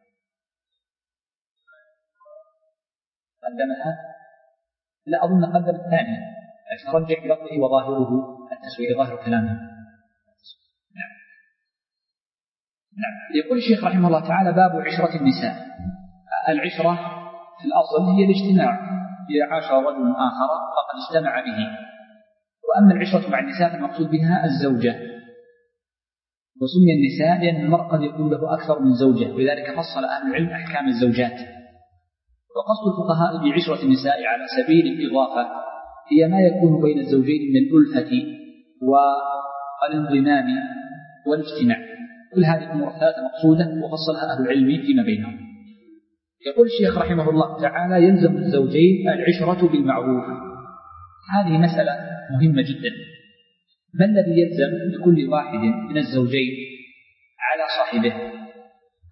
A: قدمها لا أظن قدم الثانية عشان رجع بلفظه وظاهره التسوية ظاهر كلامه. نعم. نعم. يقول الشيخ رحمه الله تعالى باب عشرة النساء. العشرة في الأصل هي الاجتماع، إذا عاشر رجل آخر فقد اجتمع به. وأما العشرة مع النساء فالمقصود بها الزوجة، وسمي النساء لأن المرء قد يكون له أكثر من زوجة، ولذلك فصل أهل العلم أحكام الزوجات. وقصد الفقهاء بعشرة النساء على سبيل الإضافة هي ما يكون بين الزوجين من الألفة والانضمام والاجتماع. كل هذه الأمور الثلاثة مقصودة وفصلها أهل العلم فيما بينهم. يقول الشيخ رحمه الله تعالى يلزم الزوجين العشرة بالمعروف. هذه مسألة مهمة جدا. ما الذي يلزم لكل واحد من الزوجين على صاحبه؟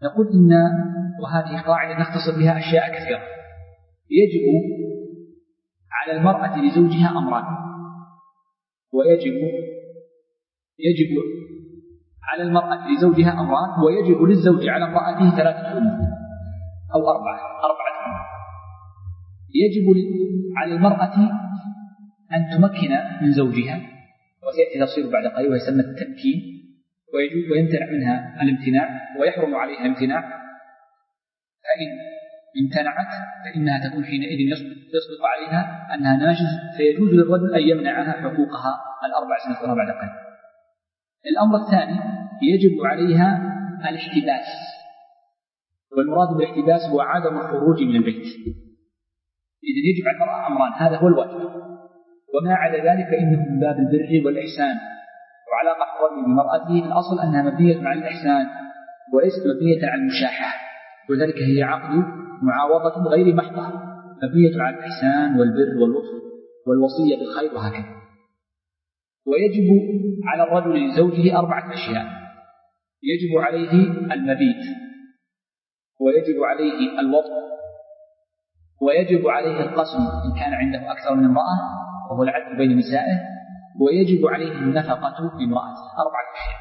A: نقول إن وهذه قاعدة نختصر بها أشياء كثيرة. يجب على المرأة لزوجها أمران، ويجب يجب على المرأة لزوجها أمران ويجب للزوج على امرأته ثلاثة أمور أو أربعة أربعة أمور. يجب على المرأة أن تمكن من زوجها، وسيأتي تفصيل بعد قليل ويسمى التمكين، ويجوز ويمتنع منها الامتناع ويحرم عليها الامتناع. فإن امتنعت فإنها تكون حينئذ يصدق عليها أنها ناشز، فيجوز للرجل أن يمنعها حقوقها الأربع سنوات بعد قليل. الأمر الثاني يجب عليها الاحتباس، والمراد بالاحتباس هو عدم الخروج من البيت. إذن يجب على المرأة أمران، هذا هو الواجب، وما عدا ذلك فإنه من باب البر والإحسان. وعلاقة الرجل بمرأته الأصل أنها مبنية على الإحسان وليست مبنية على المشاحة، ولذلك هي عقد معاوضة غير محضة مبنية على الإحسان والبر واللطف والوصية بالخير وهكذا. ويجب على الرجل لزوجه أربعة أشياء: يجب عليه المبيت، ويجب عليه الوطء، ويجب عليه القسم إن كان عنده أكثر من امرأة وهو العدل بين نسائه، ويجب عليه النفقة بامرأته. أربعة أشياء.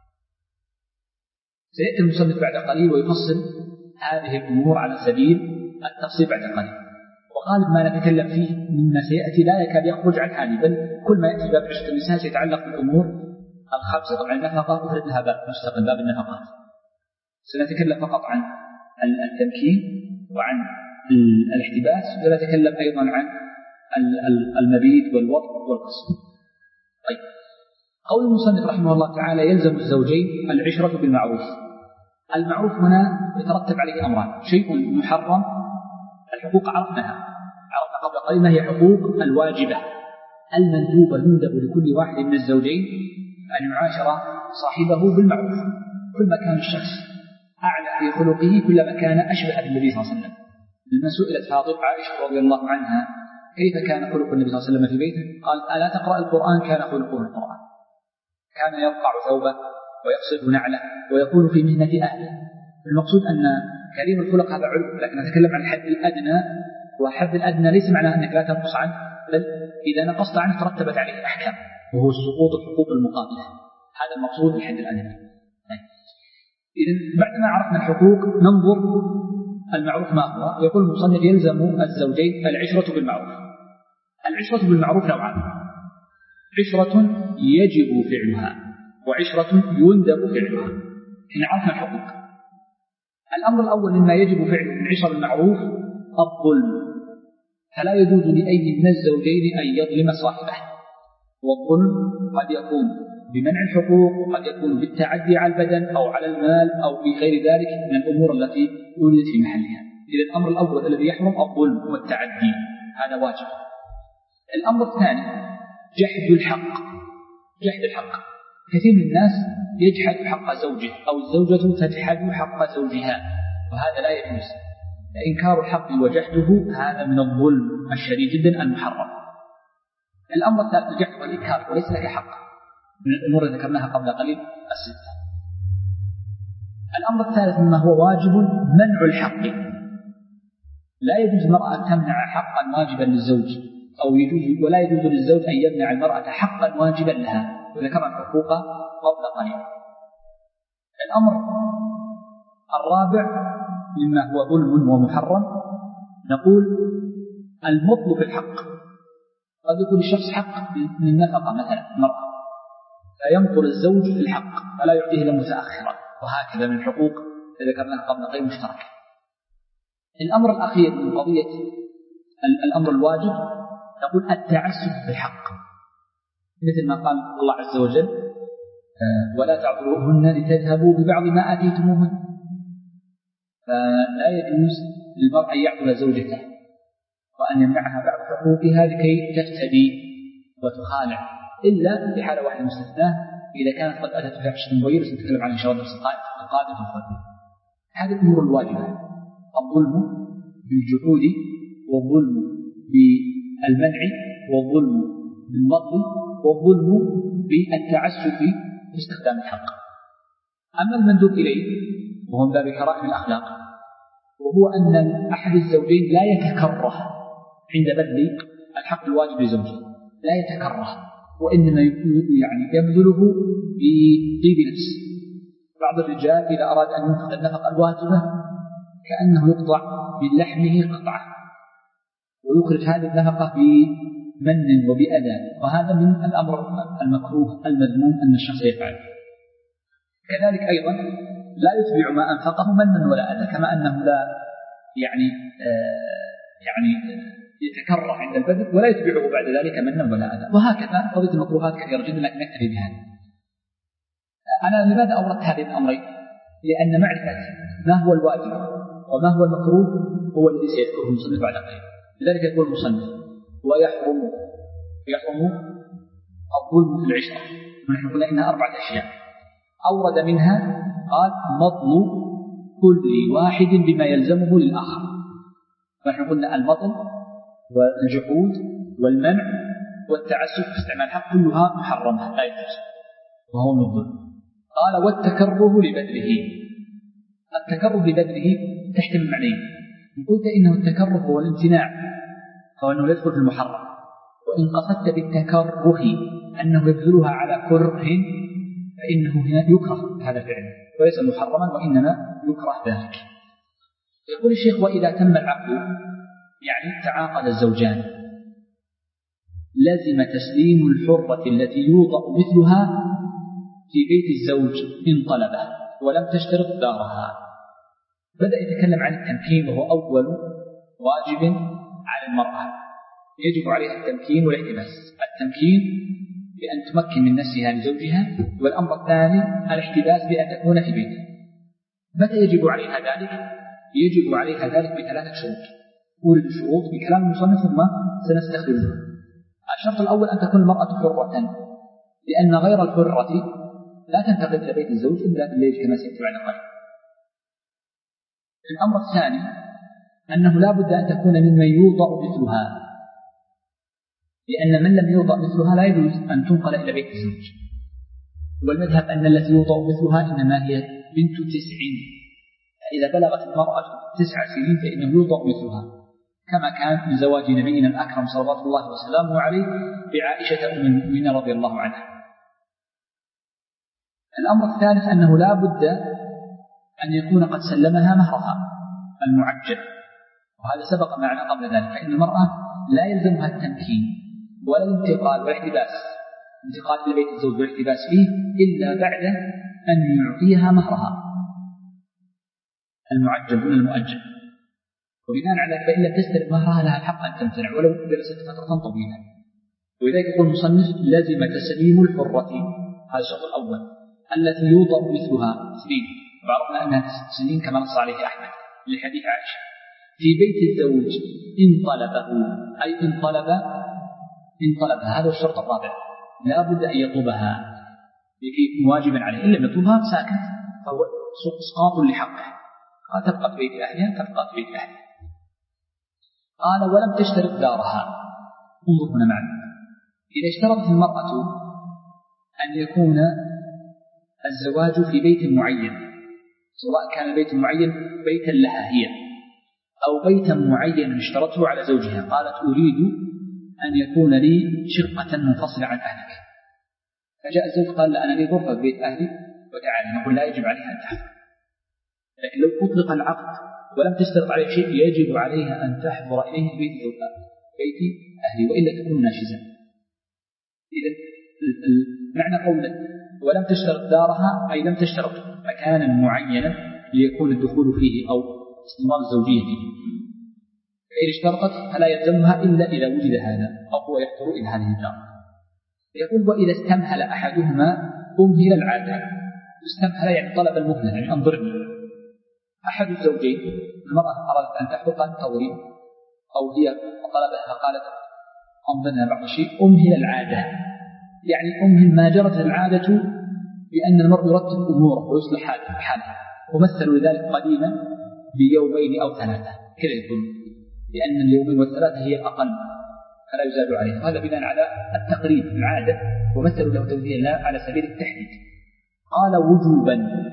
A: سيأتي المصنف بعد قليل ويفصل هذه الأمور على سبيل التفصيل بعد قليل، وغالب ما نتكلم فيه مما سيأتي لا يكاد يخرج عن هذه، بل كل ما يأتي باب عشرة النساء سيتعلق بالأمور الخمسة. طبعا النفقة أفرد لها باب مستقل، باب النفقات. سنتكلم فقط عن التمكين وعن الاحتباس، ونتكلم أيضا عن المبيت والوطء والقسم. طيب، قول المصنف رحمه الله تعالى: يلزم الزوجين العشرة بالمعروف. المعروف هنا يترتب عليه أمران: شيء محرم، الحقوق عرفناها عرفنا قبل قليل ما هي حقوق الواجبة المندوبة، يندب لكل واحد من الزوجين أن يعاشر صاحبه بالمعروف. كل ما كان الشخص أعلى في خلقه كلما كان أشبه بالنبي صلى الله عليه وسلم. لما سئلت فاطمة عائشة رضي الله عنها كيف كان خلق النبي صلى الله عليه وسلم في بيته، قال: ألا تقرأ القرآن؟ كان خلقه القرآن، كان يرقع ثوبه ويقصد نعله ويكون في مهنة أهله. المقصود أن كريم الخلق هذا علو، لكن نتكلم عن الحد الأدنى، والحد الأدنى ليس معناه أنك لا تنقص عنه، بل إذا نقصت عنه ترتبت عليه أحكام، وهو سقوط الحقوق المقابلة. هذا المقصود بالحد الأدنى. إذن بعدما عرفنا الحقوق ننظر المعروف ما هو. يقول المصنف: يلزم الزوجين العشرة بالمعروف. العشرة بالمعروف نوعان: عشرة يجب فعلها، وعشرة يندب فعلها. إن عرفنا الحقوق. الأمر الأول مما يجب فعله من عشر المعروف الظلم، فلا يجوز لأي من الزوجين أن يظلم صاحبه. والظلم قد يكون بمنع الحقوق، وقد يكون بالتعدي على البدن أو على المال أو في غير ذلك من الأمور التي وجدت في محلها. إذا الأمر الأول الذي يحرم الظلم والتعدي، هذا واجب. الأمر الثاني جحد الحق. جحد الحق، كثير من الناس يجحد حق زوجه أو الزوجة تجحد حق زوجها، وهذا لا يجوز. إنكار الحق وجحده هذا من الظلم الشديد جدا المحرم. الأمر الثالث الجحد والإنكار، وليس لك حق، من الأمور التي ذكرناها قبل قليل الستة. الأمر الثالث مما هو واجب منع الحق. لا يجوز المرأة أن تمنع حقا واجبا للزوج، أو يجوز ولا يجوز للزوج أن يمنع المرأة حقا واجبا لها، وذكرنا الحقوق قبل قليل. الأمر الرابع مما هو ظلم ومحرم، نقول المطلب الحق. قد يكون الشخص حق من النفقة مثلا مرأة، فيمطل الزوج في الحق فلا يعطيه إلا متأخرا، وهكذا من الحقوق التي ذكرناها قبل قليل مشتركة. الأمر الأخير من قضية الأمر الواجب نقول التعسف بالحق، مثل ما قال الله عز وجل: ولا تعذروهن لتذهبوا ببعض ما آتيتموهن. فلا يجوز للمرء أن يعذر زوجته وأن يمنعها بعض حقوقها لكي تفتدي وتخالع، إلا في حالة واحدة مستثناة: إذا كانت قد أتت بفحش مبين، سنتكلم عن إن شاء الله في القادم الخلق. هذه الأمور الواجبة: الظلم بالجحود، والظلم بالمنع، والظلم بالمطل، والظلم بالتعسف باستخدام الحق. أما المندوب إليه وهو من باب كرائم الأخلاق، وهو أن أحد الزوجين لا يتكره عند بذل الحق الواجب لزوجه، لا يتكره، وإنما يعني يبذله بطيب نفس. بعض الرجال إذا أراد أن ينفق النفقة الواجبة كأنه يقطع من لحمه قطعة ويخرج هذه النفقة بمن وبأذى، وهذا من الأمر المكروه المذموم أن الشخص يفعل. كذلك أيضا لا يتبع ما أنفقه منا ولا أذى، كما أنه لا يعني آه يعني يتكرر عند البذل ولا يتبعه بعد ذلك منا ولا أذى. وهكذا قضية المكروهات كثيرة جدا، لكن نكتفي بها. أنا لماذا أوردت هذه الأمرين؟ لأن معرفة ما هو الواجب وما هو المكروه هو الذي سيذكره المصنف بعد قليل. لذلك يقول المصنف: ويحرم يحرم الظلم في العشرة. ونحن قلنا إنها أربعة أشياء أورد منها، قال: مطل كل واحد بما يلزمه للآخر. ونحن قلنا المطل والجحود والمنع والتعسف في استعمال الحق كلها محرمة لا يجوز وهو من الظلم. قال: والتكره لبذله. التكره لبذله تحتمل معنيين. إن قلت إنه التكره هو الامتناع فهو أنه يدخل في المحرم، وإن قصدت بالتكره أنه يبذلها على كره فإنه هنا يكره هذا الفعل وليس محرما، وإنما يكره ذلك. يقول الشيخ: وإذا تم العقد يعني تعاقد الزوجان لزم تسليم الحرة التي يوضع مثلها في بيت الزوج إن طلبه ولم تشترط دارها. بدأ يتكلم عن التمكين، وهو أول واجب على المرأة، يجب عليها التمكين والاحتباس. التمكين بأن تمكن من نفسها لزوجها، والأمر الثاني الاحتباس بأن تكون في بيته. متى يجب عليها ذلك؟ يجب عليها ذلك بثلاثة شروط. أورد الشروط بكلام المصنف ثم سنستخدمها. الشرط الأول أن تكون المرأة حرة، لأن غير الحرة لا تنتقل إلى بيت الزوج إلا بالليل كما سيأتي بعد قليل. الأمر الثاني أنه لا بد أن تكون ممن يوضع مثلها، لأن من لم يوضع مثلها لا يجوز أن تنقل إلى بيت الزوج. والمذهب أن التي يوضع مثلها إنما هي بنت تسع، فإذا بلغت المرأة تسع سنين فإنه يوضع مثلها، كما كان من زواج نبينا الأكرم صلوات الله وسلامه عليه بعائشة أم المؤمنين رضي الله عنها. الأمر الثالث أنه لا بد أن يكون قد سلمها مهرها المعجل، وهذا سبق معنا قبل ذلك. فإن المرأة لا يلزمها التمكين ولا الانتقال والاحتباس، انتقال إلى بيت الزوج والاحتباس فيه، إلا بعد أن يعطيها مهرها المعجل دون المؤجل. وبناء على ذلك فإن لم تستلم مهرها لها الحق أن تمتنع ولو جلست فترة طويلة. ولذلك يقول المصنف: لازم تسليم الحرة، هذا الشرط الأول، التي يوضع مثلها سنين، وعرفنا أنها سنين كما نص عليه أحمد لحديث عائشة، في بيت الزوج إن طلبه، أي إن طلب إن طلبها. هذا الشرط الرابع، لا بد أن يطلبها لكي واجبا عليه، إن لم يطلبها ساكت فهو إسقاط لحقه، تبقى في بيت أهلها تبقى في بيت أهلها. قال: ولم تشترط دارها. انظر هنا معنا، إذا اشترطت المرأة أن يكون الزواج في بيت معين، سواء كان البيت المعين بيتا لها هي أو بيتا معينا اشترطه على زوجها، قالت: أريد أن يكون لي شقة منفصلة عن أهلك. فجاء الزوج قال: لا، أنا لي غرفة في بيت أهلي وتعالى، نقول لا يجب عليها أن تحضر. لكن لو أطلق العقد ولم تشترط عليه شيء يجب عليها أن تحضر إليه بيت زوجها بيت أهلي، وإلا تكون ناشزة. إذا معنى قوله ولم تشترط دارها أي لم تشترط مكانا معينا ليكون الدخول فيه أو استمرار الزوجية فيه. فإن اشترطت فلا يلزمها إلا إذا وجد هذا أو هو يحضر إلى هذه الدار. يقول: وإذا استمهل أحدهما أمهل العادة. استمهل يعني طلب المهلة، يعني أنظرني. أحد الزوجين، المرأة أرادت أن تحضر قالت انتظري، أو هي طلبها قالت أنظرنا بعض الشيء، أمهل العادة، يعني أمهل ما جرت العادة بأن المرء يرتب أموره ويصلح حاله، ومثلوا لذلك قديما بيومين أو ثلاثة كذا يقول، لأن اليومين والثلاثة هي الأقل فلا يزاد عليها. هذا بناء على التقريب العادة، ومثلوا له تمثيلا على سبيل التحديد. قال: وجوبا،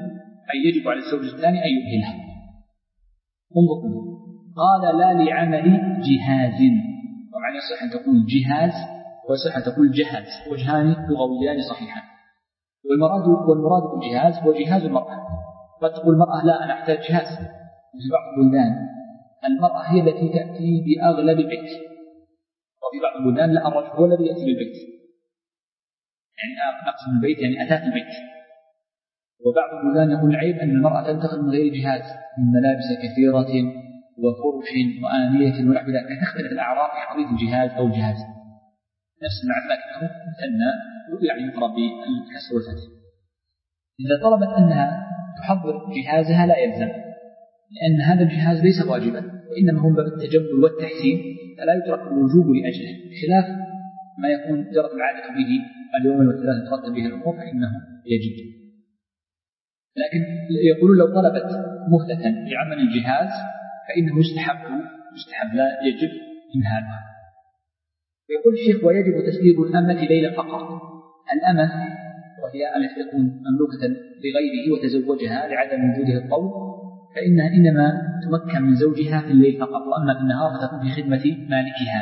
A: أي يجب على الزوج الثاني أن يؤهلها. انظر، قال لا لعمل جهاز، طبعا يصح أن تقول جهاز ويصح أن تقول جهاز، وجهان لغويان صحيحان. والمراد والمراد بالجهاز هو جهاز المرأة. قد تقول المرأة لا أنا أحتاج جهاز، في بعض البلدان المرأة هي التي تأتي بأغلب البيت، وفي بعض البلدان لا، الرجل هو الذي يأتي بالبيت، يعني أقصد البيت يعني أتاة البيت. وبعض البلدان يقول العيب أن المرأة تنتقل من غير جهاز، من ملابس كثيرة وفرش وآنية ونحو ذلك، تختلف الأعراف في قضية الجهاز أو الجهاز نفس المعنى، لكنه مثنى يعني يقرأ بالكسر والفتح. إذا طلبت أنها تحضر جهازها لا يلزم، لأن هذا الجهاز ليس واجبا، وإنما هم باب التجمل والتحسين، فلا يترك الوجوب لأجله، خلاف ما يكون جرت العادة به اليوم والثلاثة ترتب به الأمور فإنه يجب. لكن يقولون لو طلبت مهلة لعمل الجهاز فإنه يستحب يستحب لا يجب إمهالها. ويقول الشيخ ويجب تسليب الأمة ليلا فقط. الأمة وهي التي تكون مملوكة لغيره وتزوجها لعدم وجوده الطول، فإنها إنما تمكن من زوجها في الليل فقط، وأما في النهار فتكون في خدمة مالكها.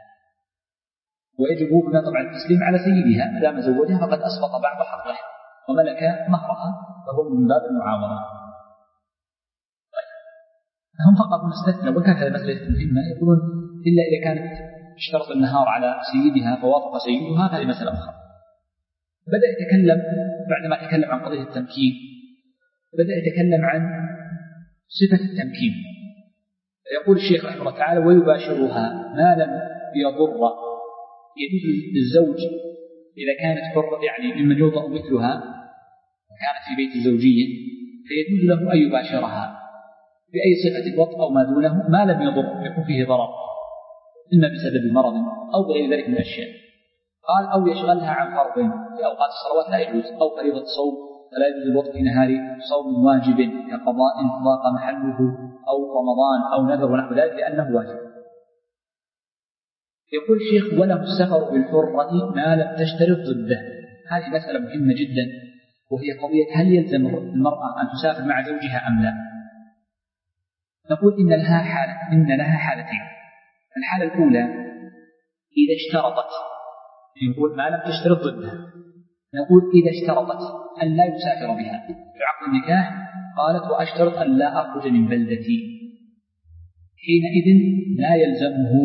A: ويجب هنا طبعا التسليم على سيدها، ما دام زوجها فقد أسقط بعض حقه وملك مهرها، فهو من باب المعاوضة. هم فقط مستثنى، وكانت هذه مسألة مهمة، يقولون إلا إذا كانت اشترط النهار على سيدها فوافق سيدها فهذه مسألة أخرى. بدأ يتكلم بعدما تكلم عن قضية التمكين، بدأ يتكلم عن صفة التمكين. يقول الشيخ رحمه الله تعالى ويباشرها ما لم يضر. يجوز للزوج إذا كانت حرة يعني ممن يوضع مثلها وكانت في بيت زوجية فيجوز له أن يباشرها بأي صفة وطء أو ما دونه ما لم يضر يكون فيه ضرر، إما بسبب مرض أو غير ذلك من الأشياء. قال أو يشغلها عن فرض في أوقات الصلوات لا يجوز، أو فريضة صوم فلا يجوز الوطء في نهار صوم واجب كقضاء ضاق محله أو رمضان أو نذر ونحو ذلك لأنه واجب. يقول الشيخ وله السفر بالحرة ما لم تشترط ضده. هذه مسألة مهمة جدا، وهي قضية هل يلزم المرأة أن تسافر مع زوجها أم لا. نقول إن لها حالة إن لها حالتين. الحالة الأولى إذا اشترطت، يقول ما لم تشترط ضدها، نقول إذا اشترطت أن لا يسافر بها في عقد النكاح، قالت وأشترط أن لا أخرج من بلدتي، حينئذ لا يلزمه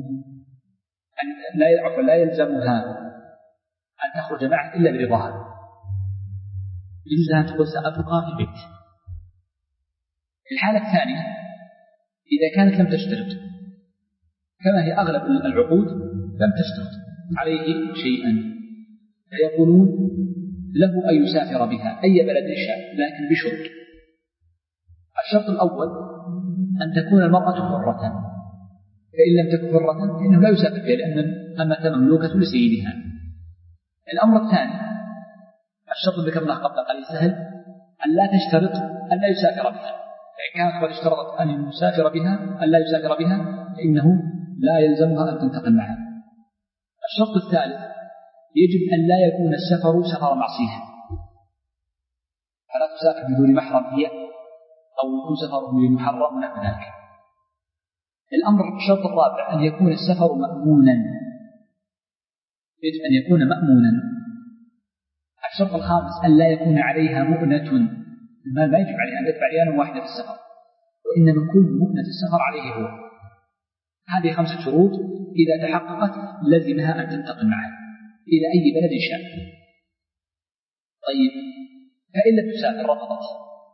A: أن لا يعرف لا يلزمها أن تخرج معه إلا برضاها، يجوز لها أن تقول سأبقى في البيت. الحالة الثانية إذا كانت لم تشترط، كما هي أغلب العقود لم تشترط عليه شيئا، فيقولون له أن يسافر بها أي بلد شاء لكن بشرط. الشرط الأول أن تكون المرأة حرة، فإن لم تكن حرة فإنه لا يسافر بها لأن أمة مملوكة لسيدها. الأمر الثاني الشرط اللي ذكرناه قبل قليل سهل، أن لا تشترط أن لا يسافر بها، فإن كانت قد اشترطت أن يسافر بها أن لا يسافر بها فإنه لا يلزمها أن تنتقل معها. الشرط الثالث يجب أن لا يكون السفر سفر معصية، فلا تسافر بدون محرم هي أو يكون سفر بدون محرم ونحو ذلك. الأمر الشرط الرابع أن يكون السفر مأمونا، يجب أن يكون مأمونا. الشرط الخامس أن لا يكون عليها مؤنة، ما لا يجب عليها أن تدفع ريالا واحدة في السفر، وإنما كل مؤنة السفر عليه هو. هذه خمسة شروط إذا تحققت لزمها أن تنتقل معه إلى أي بلد شاء. طيب فإن لم تسافر رفضت،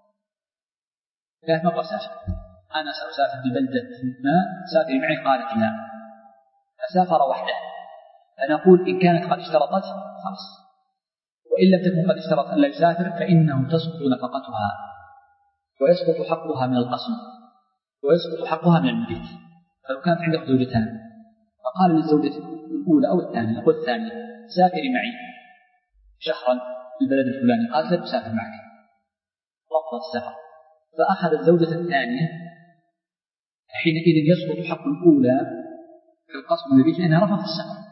A: لا ما أسافر، أنا سأسافر ببلدة ما سافر معي، قالت لا، فسافر وحده، فنقول إن كانت قد اشترطت خلاص، وإن لم تكن قد اشترط أن لا يسافر فإنه تسقط نفقتها ويسقط حقها من القسم ويسقط حقها من المبيت. فلو كانت عندك زوجتان فقال للزوجة الأولى أو الثانية أو الثانية سافري معي شهرا في البلد الفلاني، قالت لا تسافر معك، رفضت السفر، فأخذ الزوجة الثانية، حينئذ يسقط حق الأولى في القسم من المبيت لأنها رفضت السفر.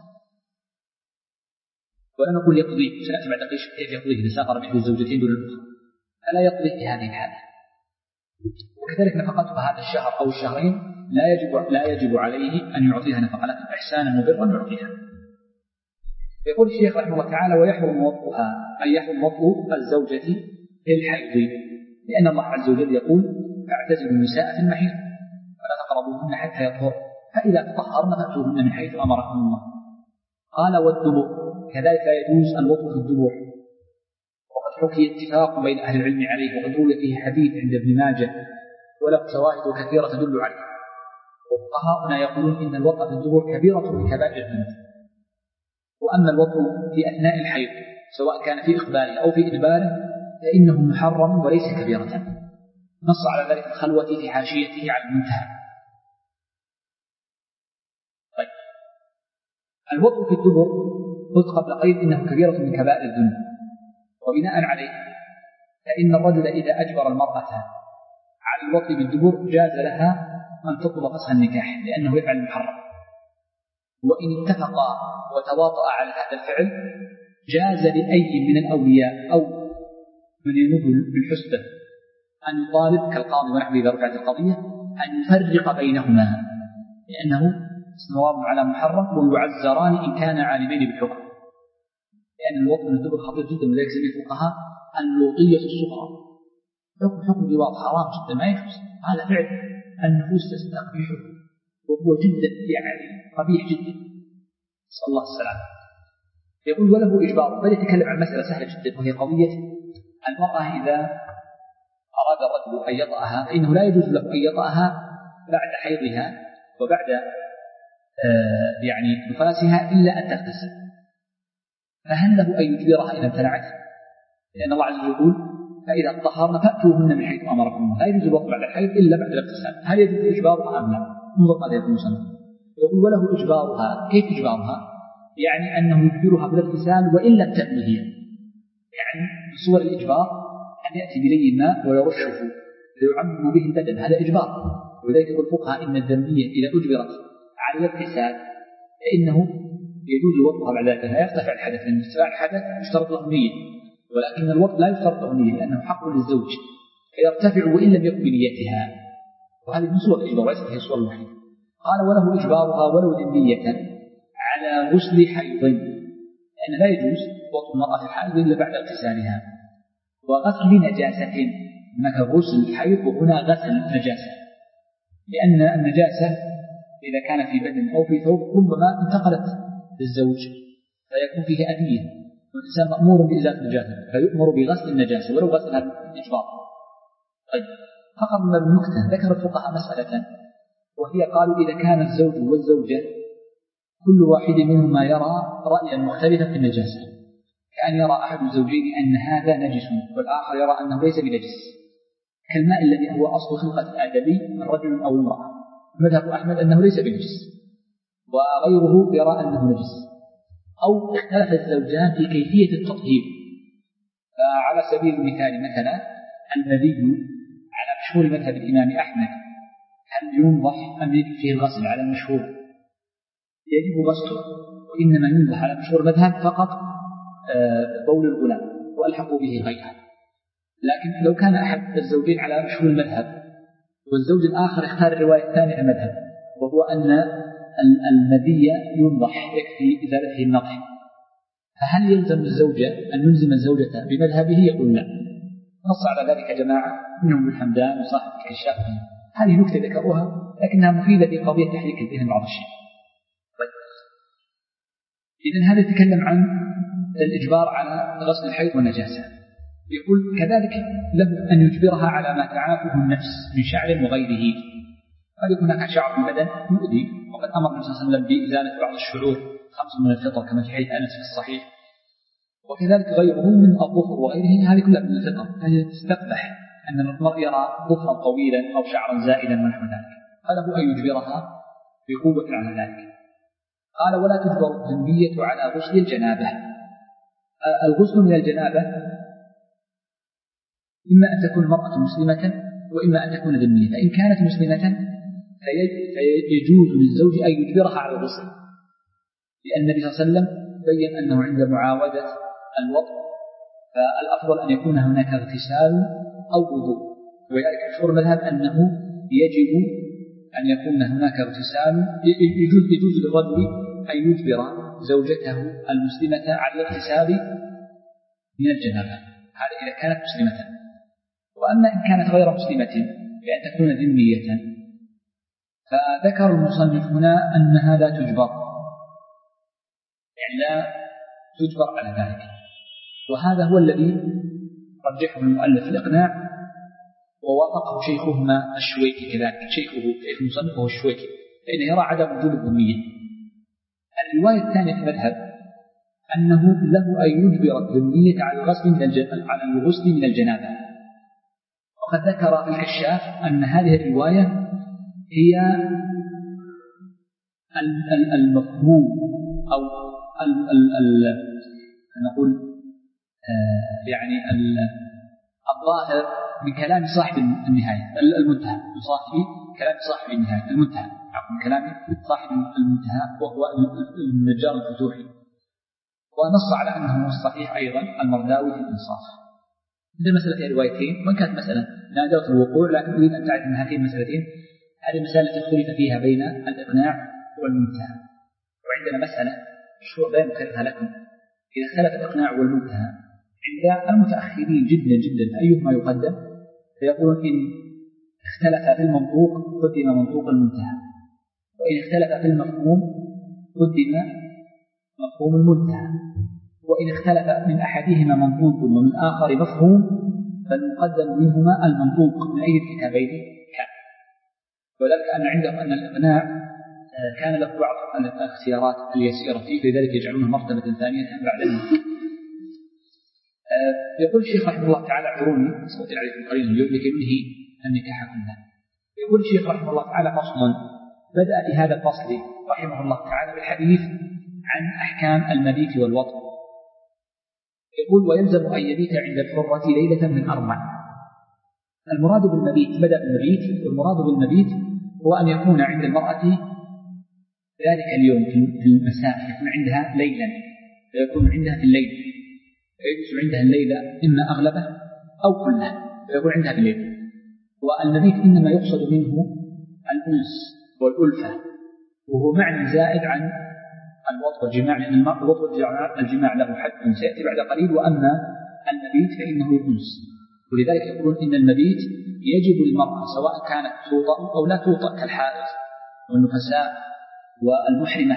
A: ولا نقول يقضي، سنأتي بعد قليل كيف يقضي إذا سافر بإحدى الزوجتين دون الأخرى. فلا يقضي في هذه الحالة. وكذلك نفقتها هذا الشهر أو الشهرين لا يجب لا يجب عليه أن يعطيها نفقة، لكن إحسانا وبرا يعطيها. يقول الشيخ رحمه الله تعالى: ويحرم وطئها، أي يحرم وطئ الزوجة للحيض، لأن الله عز وجل يقول: اعتزلوا النساء في المحيض ولا تقربوهن حتى يطهر، فإذا تطهرن فأتوهن من حيث أمركم الله. قال: والدبر، كذلك لا يجوز الوطء في الدبر، وقد حكي اتفاق بين أهل العلم عليه، وقد روي فيه حديث عند ابن ماجه وله شواهد كثيرة تدل عليه. وفقهاؤنا يقولون إن الوطء في الدبر كبيرة من كبائر الذنوب، وأما الوطء في أثناء الحيض سواء كان في إقباله أو في إدباره فإنه محرم وليس كبيرة، نص على ذلك الخلوة في حاشيته على المنتهى. طيب، الوطء في الدبر قلت قبل قيد إنه كبيرة من كبائر الذنوب، وبناء عليه فإن الرجل إذا أجبر المرأة على الوطء بالدبر جاز لها أن تطلب فسخ النكاح لأنه يفعل المحرم، وإن اتفقا وتواطأ على هذا الفعل جاز لأي من الأولياء أو من ينوب بالحسبة أن يطالب كالقاضي ونحوه إذا رفعت القضية أن يفرق بينهما، لأنه سواء على محرم، ويعزران إن كان عالمين بالحكم، لأن الوطء من الدبر خطير جدا، ولذلك سمي الفقهاء اللوطية الصغرى، حكم حكم لواط حرام جدا ما يجوز، هذا فعل النفوس تستقبحه وهو جدا يعني قبيح جدا، نسأل الله السلامة. يقول: وله إجبار، بل يتكلم عن مسألة سهلة جدا، وهي قضية المرأة إذا أراد الرجل أن يطأها فإنه لا يجوز له أن يطأها بعد حيضها وبعد آه يعني نفاسها إلا أن تغتسل، فهل له أن يجبرها إذا امتنعت؟ لأن الله عز وجل يقول: فإذا طهرن فأتوهن من حيث أمركم الله، لا يجوز الوطء بعد الحيض إلا بعد الاغتسال. هل يجوز إجبارها أم لا؟ انظر ماذا يقول المصنف. يقول: وله إجبارها. كيف إجبارها؟ يعني أنه يجبرها بالاغتسال وإن لم تأتي هي، يعني من صور الإجبار أن يأتي بلي الماء ويرشه فيعمم به البدن، هذا إجبار. ولذلك يقول الفقهاء إن الذمية إذا أجبرت على الاغتسال فإنه يجوز وطئها بعد ذلك، لا يرتفع الحدث، لأن ارتفاع الحدث يشترط له نية، ولكن الوطء لا يشترط له نية لأنه حق للزوج فيرتفع وإن لم يكن بنيتها، وهذه من صور الإجبار وليست هي الصور الوحيدة. قال: وله إجبارها ولو ذمية على غسل حيض، لأن لا يجوز وطء المرأة في الحائض إلا بعد اغتسالها، وغسل نجاسة، هناك غسل الحيض وهنا غسل نجاسة، لأن النجاسة إذا كان في بدن أو في ثوب ربما انتقلت للزوج فيكون فيه أذية، والإنسان مأمور بإزالة النجاسة فيؤمر بغسل النجاسة ولو غسلها بالإجبار. طيب، فقط من النكتة ذكر الفقهاء مسألة، وهي قالوا: إذا كان الزوج والزوجة كل واحد منهما يرى رأيا مختلفا في النجاسة، كأن يرى أحد الزوجين أن هذا نجس والآخر يرى أنه ليس بنجس، كالماء الذي هو أصل خلقة الآدمي من رجل أو امرأة، مذهب أحمد أنه ليس بنجس وغيره يرى أنه نجس. أو اختلف الزوجان في كيفية التطهير، فعلى سبيل المثال مثلا المذي على مشهور مذهب الإمام أحمد هل ينضح أم يجب فيه الغسل؟ على المشهور يجب غسله، وإنما ينضح على مشهور مذهب فقط بول الغلام وألحقوا به غيره. لكن لو كان أحد الزوجين على مشهور المذهب والزوج الآخر اختار الرواية الثانية المذهب، وهو أن المذي ينضح يكفي إزالته النضح، فهل يلزم الزوجة أن يلزم الزوجة بمذهبه؟ يقول لا. نص على ذلك جماعة منهم الحمدان وصاحب الكشاف. هذه نكتة ذكروها لكنها مفيدة في قضية تحريك الذهن بعض الشيء. طيب، إذن هذا يتكلم عن الإجبار على غسل الحيض والنجاسة. يقول: كذلك له أن يجبرها على ما تعافه النفس من شعر وغيره، قد يكون هناك شعر في البدن مؤذي، وقد أمر النبي صلى الله عليه وسلم بإزالة بعض الشعور خمس من الفطر كما في حديث أنس في الصحيح، وكذلك غيره من الظفر وغيره، هذه كلها من الفطر، فهي تستقبح أن المرء يرى ظفرا طويلا أو شعرا زائدا ونحو ذلك، فله أن يجبرها بقوة على ذلك. قال: ولا تجبر الذنبية على غسل الجنابة. الغسل من الجنابة إما أن تكون المرأة مسلمة وإما أن تكون ذمية، فإن كانت مسلمة فيجوز للزوج أن يجبرها على الغسل، لأن النبي صلى الله عليه وسلم بين أنه عند معاودة الوطء فالأفضل أن يكون هناك اغتسال أو وضوء، ولذلك مشهور المذهب أنه يجب أن يكون هناك اغتسال. يجوز, يجوز للرجل أن يجبر زوجته المسلمة على الاغتسال من الجنابة، هذا إذا كانت مسلمة. وأما إن كانت غير مسلمة بأن تكون ذمية، فذكر المصنف هنا أنها لا تجبر، يعني لا تجبر على ذلك. وهذا هو الذي رجحه المؤلف في الإقناع، ووافقه شيخهما الشويكي كذلك، شيخه شيخ المصنف هو الشويكي، فإنه يرى عدم وجود الذمية. الرواية الثانية في المذهب أنه له أن يجبر الذمية على الغسل من الجنابة، على الغسل من الجنابة. وقد ذكر في الكشاف أن هذه الرواية هي المفهوم أو ال ال ال نقول يعني الظاهر من كلام صاحب النهاية المنتهى، من صاحب كلام صاحب النهاية المنتهى، من كلام صاحب المنتهى وهو النجار الفتوحي، ونص على أنه الصحيح أيضا المرداوي في الإنصاف. هذه المسألة هي روايتين، وإن كانت مسألة نادرة الوقوع، لكن أريد أن تعرف أن هاتين المسألتين هذه المسألة التي اختلف فيها بين الإقناع والمنتهى. وعندنا مسألة مشروع بين مكررها لكم، إذا اختلف الإقناع والمنتهى عند المتأخرين جدا جدا أيهما يقدم؟ فيقول إن اختلف في المنطوق قدم منطوق المنتهى، وإن اختلف في المفهوم قدم مفهوم المنتهى، وإن اختلف من أحدهما منطوق ومن آخر مفهوم فالمقدم منهما المنطوق من أي الكتابين كان. وذلك أن عندهم أن الإقناع كان له بعض الاختيارات اليسيرة فيه، لذلك يجعلونه مرتبة ثانية بعد المنطوق. يقول الشيخ رحمه الله تعالى عروني صوت عليكم قليلا اليوم لكي ننهي النكاح كله. يقول الشيخ رحمه الله تعالى فصلا، بدأ في هذا الفصل رحمه الله تعالى بالحديث عن أحكام المبيت والوطء. يقول ويلزم أن يبيت عند الحرة ليلة من أربع. المراد بالمبيت بدأ بالمبيت، والمراد بالمبيت هو أن يكون عند المرأة ذلك اليوم في المساء، يكون عندها ليلا، فيكون عندها في الليل، فيجلس عندها الليلة إما أغلبه أو كله، فيكون عندها في الليل. والمبيت إنما يقصد منه الأنس والألفة، وهو معنى زائد عن الوطء والجماع، لأن الوطء والجماع له حد سيأتي بعد قليل، وأما المبيت فإنه الأنس. ولذلك يقولون إن المبيت يجب للمرأة سواء كانت توطأ أو لا توطأ كالحائض والنفساء والمحرمة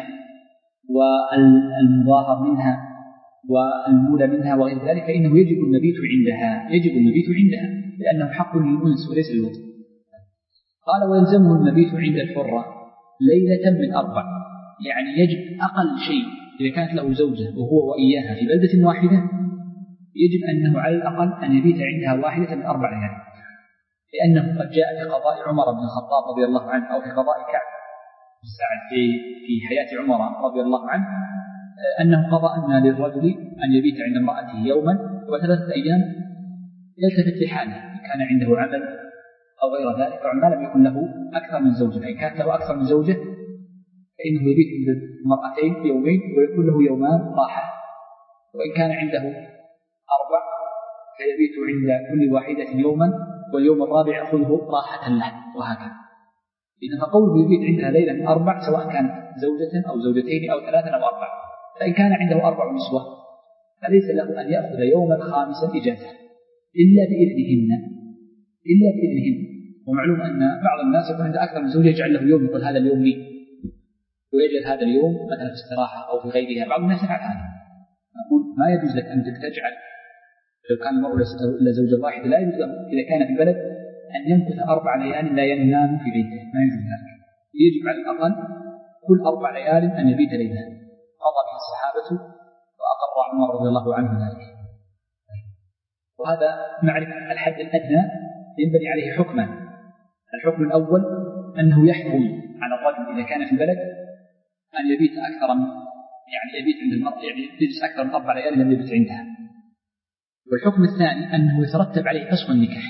A: والمظاهر منها والمولى منها وغير ذلك، فإنه يجب المبيت عندها، يجب المبيت عندها لأنه حق للأنس وليس للوطء. قال ويلزمه المبيت عند الحرة ليلة من أربع، يعني يجب أقل شيء إذا كانت له زوجة وهو وإياها في بلدة واحدة يجب أنه على الأقل أن يبيت عندها واحدة من أربع ليال، لأنه قد جاء في قضاء عمر بن الخطاب رضي الله عنه أو في قضاء كعب في في حياة عمر رضي الله عنه أنه قضى أن للرجل أن يبيت عند امرأته يوما وثلاثة أيام يلتفت لحاله إن كان عنده عمل أو غير ذلك، وما لم يكن له أكثر من زوجة، فإن كانت له أكثر من زوجة فإنه يبيت عند المرأتين يومين ويكون له يومان راحة، وإن كان عنده أربع فيبيت عند كل واحدة يوما واليوم الرابع يأخذه راحة له، وهكذا. إذا فقوله يبيت عندها ليلة من أربع سواء كانت زوجة أو زوجتين أو ثلاثة أو أربع، فإن كان عنده أربع نسوة فليس له أن يأخذ يوما خامسا إجازة إلا بإذنهن إلا بإذنهن. ومعلوم أن بعض الناس يكون عنده أكثر من زوجة يجعل له يوم، يقول هذا اليوم لي، ويجعل هذا اليوم مثلا في استراحة أو في غيرها. بعض الناس يفعل هذا. نقول ما يجوز لك أن تجعل، لو كان المرء إلا زوجة واحدة لا يجوز إذا كان في بلد أن يمكث أربع ليال لا ينام في بيته، ما يجوز ذلك. يجب على الأقل كل أربع ليال أن يبيت ليلة، قضى به الصحابة وأقر عمر رضي الله عنه ذلك. وهذا معرفة الحد الأدنى ينبني عليه حكما. الحكم الأول أنه يحرم على الرجل إذا كان في البلد أن يبيت أكثر من يعني يبيت عند المرأة، يعني يجلس أكثر من أربع ليال لم يبيت عندها. والحكم الثاني أنه يترتب عليه فسخ النكاح،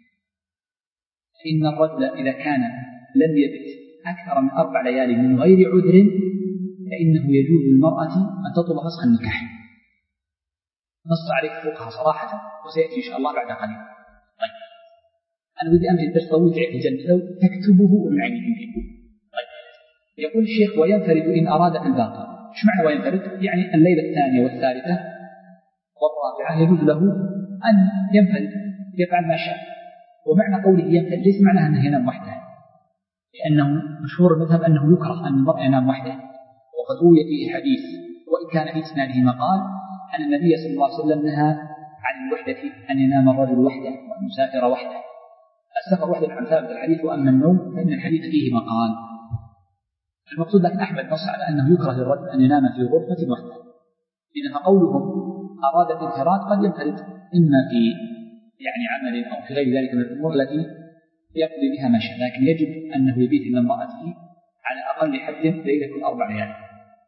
A: إن الرجل إذا كان لم يبت أكثر من أربع ليال من غير عذر فإنه يجوز للمرأة أن تطلب فسخ النكاح. نص عليه فوقها صراحة وسيأتي إن شاء الله بعد قليل. طيب أنا بدي أمشي الدرس طويل في الجنة لو تكتبه ومن عين يمكن. طيب يقول الشيخ وينفرد إن أراد في الباقي. إيش معنى وينفرد؟ يعني الليلة الثانية والثالثة والرابعة يجوز له أن ينفرد يفعل ما شاء. ومعنى قوله ينفرد ليس معناها أنه ينام وحده، لأنه مشهور المذهب أنه يكره أن المرء ينام وحده، وقد روي فيه حديث وإن كان في إسناده مقال أن النبي صلى الله عليه وسلم نهى عن الوحدة أن ينام الرجل وحده وأن يسافر وحده. السفر وحده عن ثابت الحديث، وأما النوم فإن الحديث فيه مقال. المقصود لكن أحمد نص على أنه يكره للرجل أن ينام في غرفة وحده. إذا فقولهم أراد الانفراد قد ينفرد إما في يعني عمل أو في غير ذلك من الأمور التي يقضي بها ما شاء، لكن يجب أنه يبيت من امرأته على أقل حد ليلة الأربع ليالي.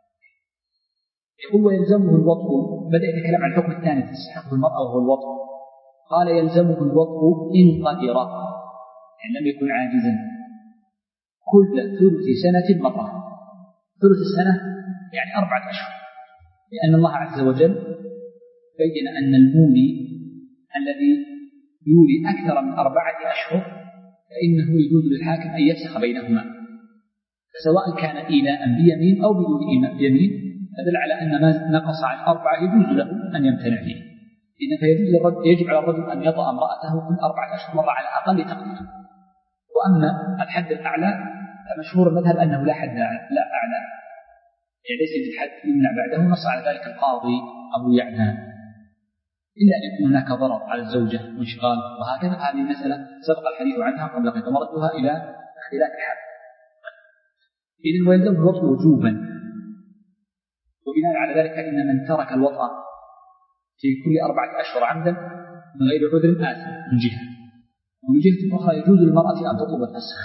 A: يقول ويلزمه الوطء. بدأ يتكلم عن الحكم الثاني تستحقه المرأة وهو الوطء. قال يلزمه الوطء إن قدر، يعني لم يكن عاجزا، كل ثلث سنة مرة. ثلث السنة يعني أربعة أشهر، لأن الله عز وجل بين أن المولي الذي يولي أكثر من أربعة أشهر فإنه يجوز للحاكم أن يفسخ بينهما، فسواء كان إيلاء بيمين أو بدون يمين، فدل على أن ما نقص عن أربعة يجوز له أن يمتنع فيه. إذن فيجوز للرجل يجب على الرجل أن يطأ امرأته كل أربعة أشهر مرة على أقل تقدير. وأما الحد الأعلى فمشهور المذهب أنه لا حد لا أعلى، يعني ليس بالحد يمنع بعده. نص على ذلك القاضي أبو يعلى، إلا أن يكون هناك ضرر على الزوجة وانشغال وهكذا. هذه المسألة سبق الحديث عنها قبل قليل ومردها إلى اختلاف الحال. إذن ويلزمه الوطء وجوبا، وبناء على ذلك فإن من ترك الوطء في كل أربعة أشهر عمدا من غير عذر آثم من جهة، ومن جهة أخرى يجوز للمرأة أن تطلب الفسخ.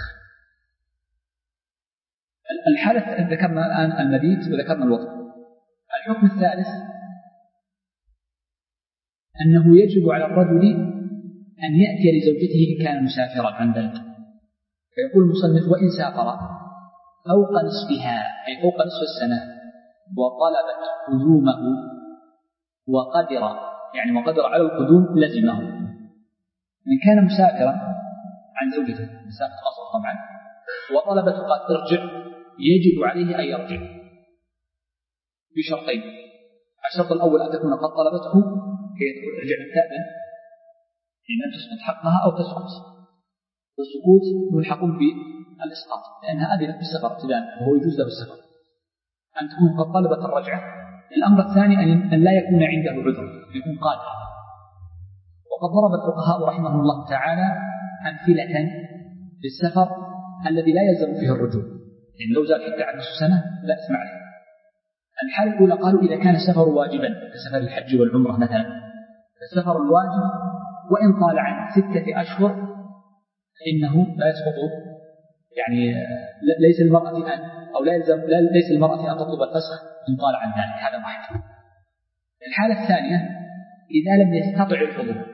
A: الحالة ذكرنا الآن المبيت وذكرنا الوطء. الحكم الثالث أنه يجب على الرجل أن يأتي لزوجته إن كان مسافرا عن بلد. فيقول المصنف وإن سافر فوق نصفها أي فوق نصف السنة وطلبت قدومه وقدر يعني وقدر على القدوم لزمه. من كان مسافرا عن زوجته مسافر قصر طبعا وطلبت قد ترجع يجب عليه أن يرجع بشرطين. الشرط الأول أن تكون قد طلبته كي تقول ارجع التأمن حين تسقط حقها أو تسقط، والسقوط ملحق بالإسقاط لأنها أذنت بالسفر ابتداء وهو يجوز له السفر. أن تكون قد طلبت الرجعة. الأمر الثاني أن لا يكون عنده عذر، يكون قادر. وقد ضرب الفقهاء رحمه الله تعالى أمثلة للسفر الذي لا يلزم فيه الرجوع، يعني لو زاد حتى عن نصف سنة لا اسمع عليه. الحالة الأولى قالوا إذا كان السفر واجبا كسفر الحج والعمرة مثلا، السفر الواجب وإن طال عن ستة أشهر فإنه لا يسقط، يعني ليس المرأة أن أو لا يلزم ليس المرأة أن تطلب الفسخ إن طال عن ذلك. هذا واحد. الحالة الثانية إذا لم يستطع الحضور،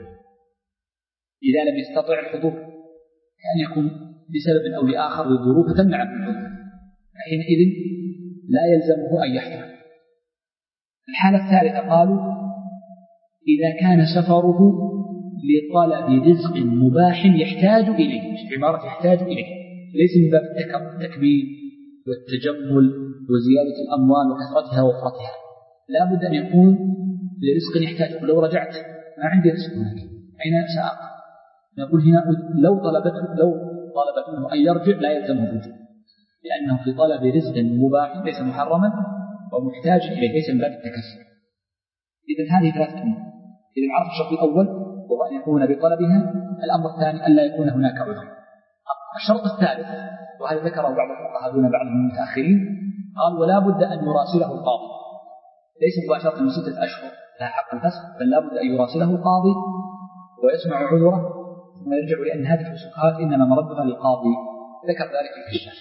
A: إذا لم يستطع الحضور كأن يكون بسبب أو لآخر للظروف تمنع من الحضور، حينئذ لا يلزمه أن يحضر. الحالة الثالثة قالوا إذا كان سفره لطلب رزق مباح يحتاج إليه، عبارة يحتاج إليه ليس من باب التكميل والتجمل وزيادة الأموال وكثرتها ووفرتها، لا بد أن يكون لرزق يحتاج. لو رجعت ما عندي رزق هناك أين سأقع؟ نقول هنا لو طلبته لو طلبت منه أن يرجع لا يلزمه الرجوع، لأنه في طلب رزق مباح ليس محرما ومحتاج إليه ليس من باب التكسر. إذن هذه ثلاثة أمور. إذن عرف الشرط الأول وهو أن يكون بطلبها. الأمر الثاني أن لا يكون هناك عذر. الشرط الثالث وهذا ذكره بعض الفقهاء دون بعض المتأخرين قال ولا بد أن يراسله القاضي، ليس مباشرة من ستة أشهر لا حق الفسخ، بل لا بد أن يراسله القاضي ويسمع عذره ثم يرجع، لأن هذه الفسخات إنما مردها للقاضي. ذكر ذلك في الكشاف.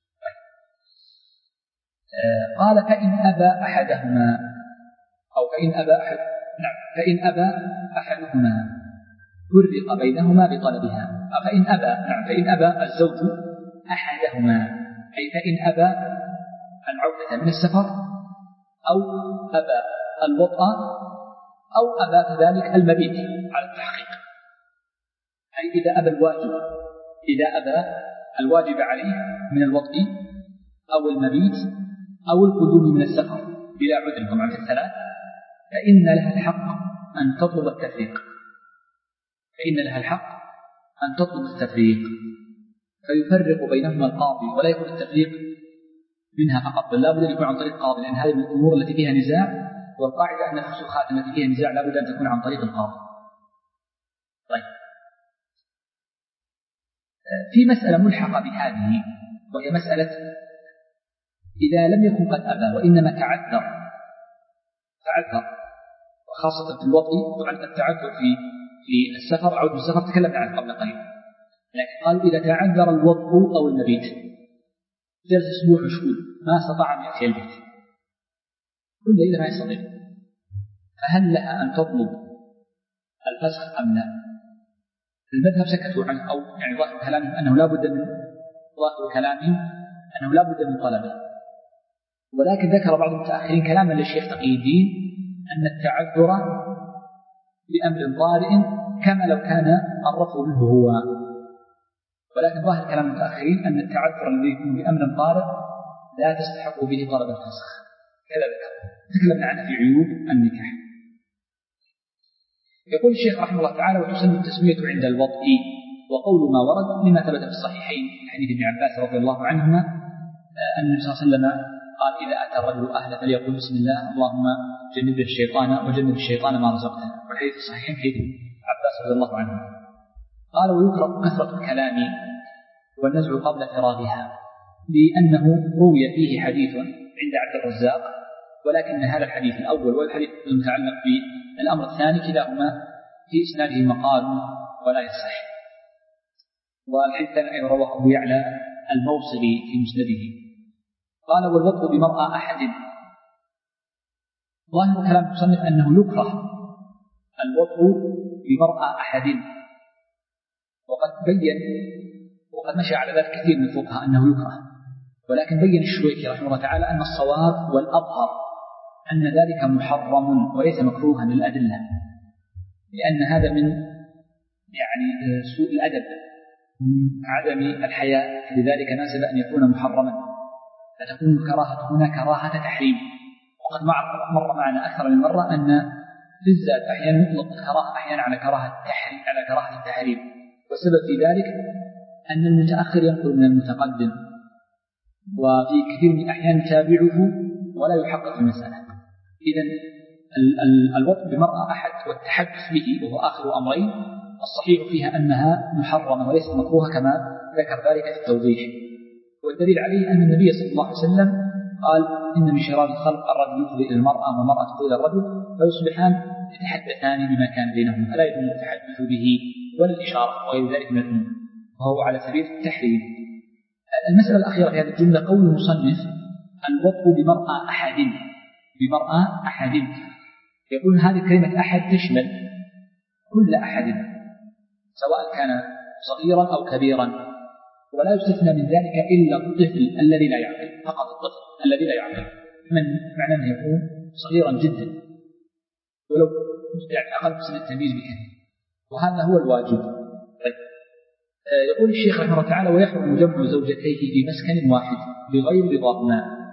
A: قال فإن أبى أحدهما أو فإن أبى أحد نعم فإن أبى أحدهما فرق بينهما بطلبها. فإن أبى نعم فإن أبى الزوج أحدهما أي فإن أبى العودة من السفر أو أبى الوطأ أو أبى كذلك المبيت على التحقيق، أي إذا أبى الواجب إذا أبى الواجب عليه من الوطء أو المبيت أو القدوم من السفر بلا عذر طبعا في الثلاث، فإن لها الحق أن تطلب التفريق فإن لها الحق أن تطلب التفريق فيفرق بينهما القاضي، ولا يكون التفريق منها فقط، بل لا بد أن يكون عن طريق القاضي، لأن هذه من الأمور التي فيها نزاع، والقاعدة أن الفسوخات التي فيها نزاع لا بد أن تكون عن طريق القاضي. طيب، في مسألة ملحقة بهذه، وهي مسألة إذا لم يكن قد أبى وإنما تعذر تعذر وخاصة في الوطء، طبعا التعذر في في السفر عود السفر تكلمنا عنه قبل قليل، لكن قال إذا تعذر الوطء أو المبيت، جلس أسبوع مشغول ما استطاع أن يأتي البيت كل ليلة ما يستطيع، فهل لها أن تطلب الفسخ أم لا؟ المذهب سكتوا عنه، أو يعني ظاهر كلامهم أنه لا بد من ظاهر كلامهم أنه لا بد من طلبه، ولكن ذكر بعض المتأخرين كلاما للشيخ تقي الدين أن التعذر بأمر طارئ كما لو كان الرفض منه هو، ولكن ظاهر كلام المتأخرين أن التعذر الذي يكون بأمر طارئ لا تستحق به طلب الفسخ، كذا ذكر تكلمنا عنه في عيوب النكاح. يقول الشيخ رحمه الله تعالى: وتسن التسمية عند الوطء، وقول ما ورد لما ثبت في الصحيحين في حديث ابن عباس رضي الله عنهما أن النبي صلى الله عليه وسلم قال: إذا أتى الرجل أهله فليقول بسم الله اللهم جنب الشيطان وجنب الشيطان ما رزقتنا، والحديث الصحيحين حديث عباس رضي الله عنه. قال: ويكره كثرة الكلام والنزع قبل فراغها، لأنه روي فيه حديث عند عبد الرزاق، ولكن هذا الحديث الأول والحديث المتعلق بالأمر الثاني كلاهما في إسناده مقال ولا يصح. والحديث الثاني أيضا رواه أبو يعلى الموصلي في مسنده. قال: والوطء بمرأة أحد، ظاهر كلام المصنف أنه يكره الوطء بمرأة أحد، وقد بين وقد مشى على ذلك كثير من الفقهاء أنه يكره، ولكن بين الشويكي رحمه الله تعالى أن الصواب والأظهر أن ذلك محرم وليس مكروها للأدلة، لأن هذا من يعني سوء الأدب من عدم الحياء، لذلك ناسب أن يكون محرما، فتكون الكراهة هنا كراهة تحريم. وقد مر معنا أكثر من مرة أن في الزاد أحيانا يطلق الكراهة أحيانا على كراهة التحريم على كراهة التحريم، والسبب في ذلك أن المتأخر ينقل من المتقدم، وفي كثير من الأحيان يتابعه ولا يحقق المسألة. إذن الوطء بمرأة أحد والتحدث به وهو آخر أمرين الصحيح فيها أنها محرمة وليست مكروهة كما ذكر ذلك في التوضيح. والدليل عليه أن النبي صلى الله عليه وسلم قال: إن من شرار الخلق الرجل يفضي إلى المرأة والمرأة تفضي إلى الرجل فيصبحان يتحدثان بما كان بينهم، فلا يجوز التحدث به ولا الإشارة وغير ذلك من الأمور، وهو على سبيل التحريم. المسألة الأخيرة في هذه الجملة قول المصنف: الوطء بمرأة أحد بمرأة أحد، يقول هذه كلمة أحد تشمل كل أحد سواء كان صغيرا أو كبيرا، ولا يستثنى من ذلك إلا الطفل الذي لا يعقل، فقط الطفل الذي لا يعقل، من معنى أنه يكون صغيرا جدا ولو يعني أقل سن التمييز بكثير، وهذا هو الواجب. طيب. يقول الشيخ رحمه الله تعالى: ويحرم جمع زوجتيه في مسكن واحد بغير رضاهما.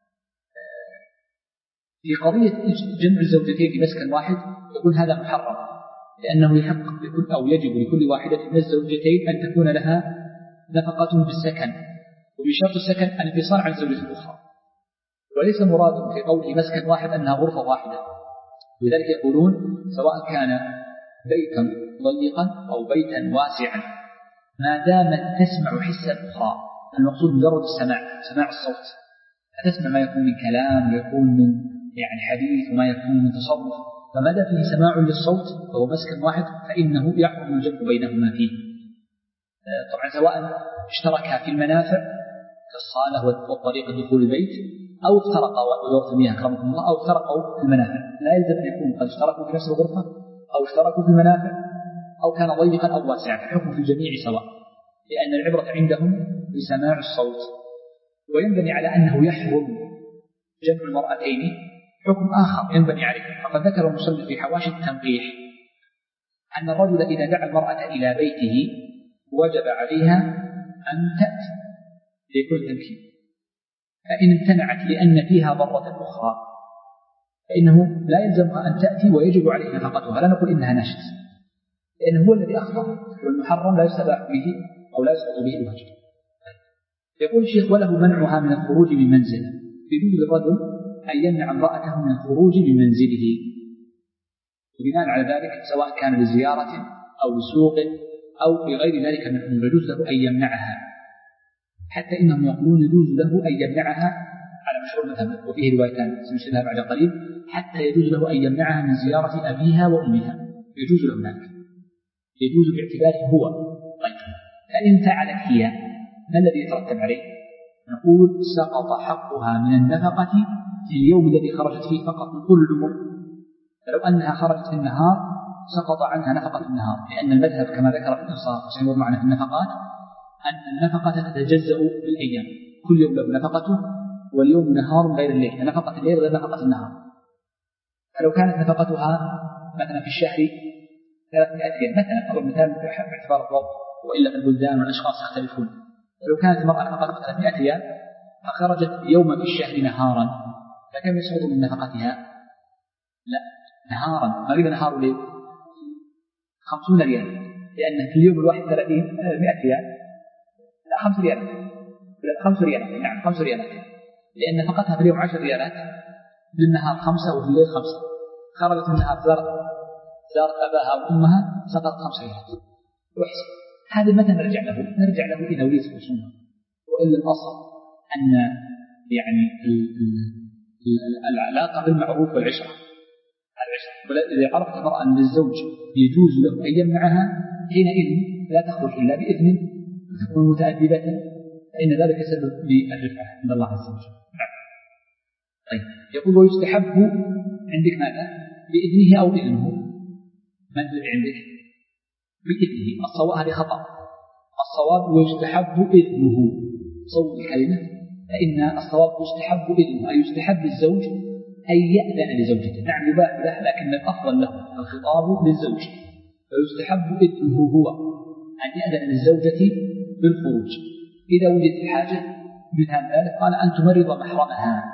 A: في قضية جمع الزوجتين في مسكن واحد يقول هذا محرم، لأنه يحق لكل أو يجب لكل واحدة من الزوجتين أن تكون لها نفقة في السكن، وبشرط السكن الانفصال عن الزوجة الأخرى، وليس مراد في قوله مسكن واحد أنها غرفة واحدة. لذلك يقولون سواء كان بيتا ضيقا أو بيتا واسعا ما دامت تسمع حس الأخرى، المقصود مجرد السماع سماع الصوت، تسمع ما يكون من كلام ويكون من يعني حديث وما يكون من تصرف، فما دام فيه سماع للصوت وهو مسكن واحد فإنه يحرم الجمع بينهما فيه. طبعا سواء اشتركا في المنافع كالصالة والطريق دخول البيت، أو افترقوا ويوفي بها أكرمكم الله، أو افترقوا في المنافع، لا يلزم أن يكون قد اشتركوا في نفس الغرفة أو اشتركوا في المنافع أو كان ضيقا أو واسعا، الحكم في الجميع سواء، لأن العبرة عندهم بسماع الصوت. وينبني على أنه يحرم جمع المرأتين حكم آخر ينبني عليه. فقد ذكر المصنف في حواشي التنقيح أن الرجل إذا دعا المرأة إلى بيته وجب عليها أن تأتي لكل تمكين، فإن امتنعت لأن فيها ضرة أخرى فإنه لا يلزمها أن تأتي ويجب عليه نفقتها. لا نقول إنها نشز، لأنه هو الذي أخطأ، والمحرم لا يستباح به أو لا يسقط به الواجب. يقول الشيخ: وله منعها من الخروج من منزله. يجوز للرجل أن يمنع امرأته من الخروج من منزله، وبناء على ذلك سواء كان لزيارة أو لسوق أو لغير ذلك من الأمور يجوز له أن يمنعها، حتى إنهم يقولون يجوز له أن يمنعها على مشروع مثلا، وفيه روايتان سنشرها بعد قليل، حتى يجوز له أن يمنعها من زيارة أبيها وأمها، يجوز له ذلك، يجوز باعتباره هو. طيب، فإن فعلت هي ما الذي يترتب عليه؟ نقول: سقط حقها من النفقة في اليوم الذي خرجت فيه فقط من طول العمر. فلو أنها خرجت في النهار سقط عنها نفقة النهار، لأن المذهب كما ذكر في الإنصاف سيمر معنا في النفقات أن النفقة تتجزأ بالأيام، كل يوم له نفقته، واليوم نهار غير الليل، نفقة الليل غير نفقة النهار. فلو كانت نفقتها مثلا في الشهر ثلاثمائة ريال مثلا، أو مثال باعتبار الضبط، وإلا في البلدان والأشخاص يختلفون. فلو كانت المرأة نفقتها ثلاثمائة ريال فخرجت يوما في الشهر نهارا، فكم يسقط من نفقتها؟ لا، نهارا، ما قيل نهار ليل، خمسون ريال، لأن في اليوم الواحد ثلاثين مئة ريال، لا خمس ريالات، خمس ريالات، نعم خمس ريالات، لأن نفقتها في اليوم عشر ريالات، للنهار خمسة وفي الليل خمسة. خرجت النهار زارت زارت أباها وأمها سقط خمس ريالات وحسن. هذا متى نرجع له؟ نرجع له إذا وليت خصومة، وإلا الأصل أن يعني العلاقة بالمعروف والعشرة العشرة. إذا عرفت المرأة أن الزوج يجوز له أن يمنعها حينئذ لا تخرج إلا بإذن وتكون متأدبة، فإن ذلك سبب للرفعة عند الله عز وجل. طيب، يقول: ويستحب عندك ماذا؟ بإذنه أو إذنه؟ ما الذي عندك؟ بإذنه. الصواب هذه خطأ، الصواب ويستحب إذنه، صوت الكلمة، فإن الصواب يستحب إذنه، أي يستحب للزوج أن يأذن لزوجته. نعم يباح له، لكن الأفضل له الخطاب للزوج، فيستحب إذنه هو أن يأذن للزوجة بالخروج إذا وجدت حاجة منها ذلك. قال: أن تمرض محرمها،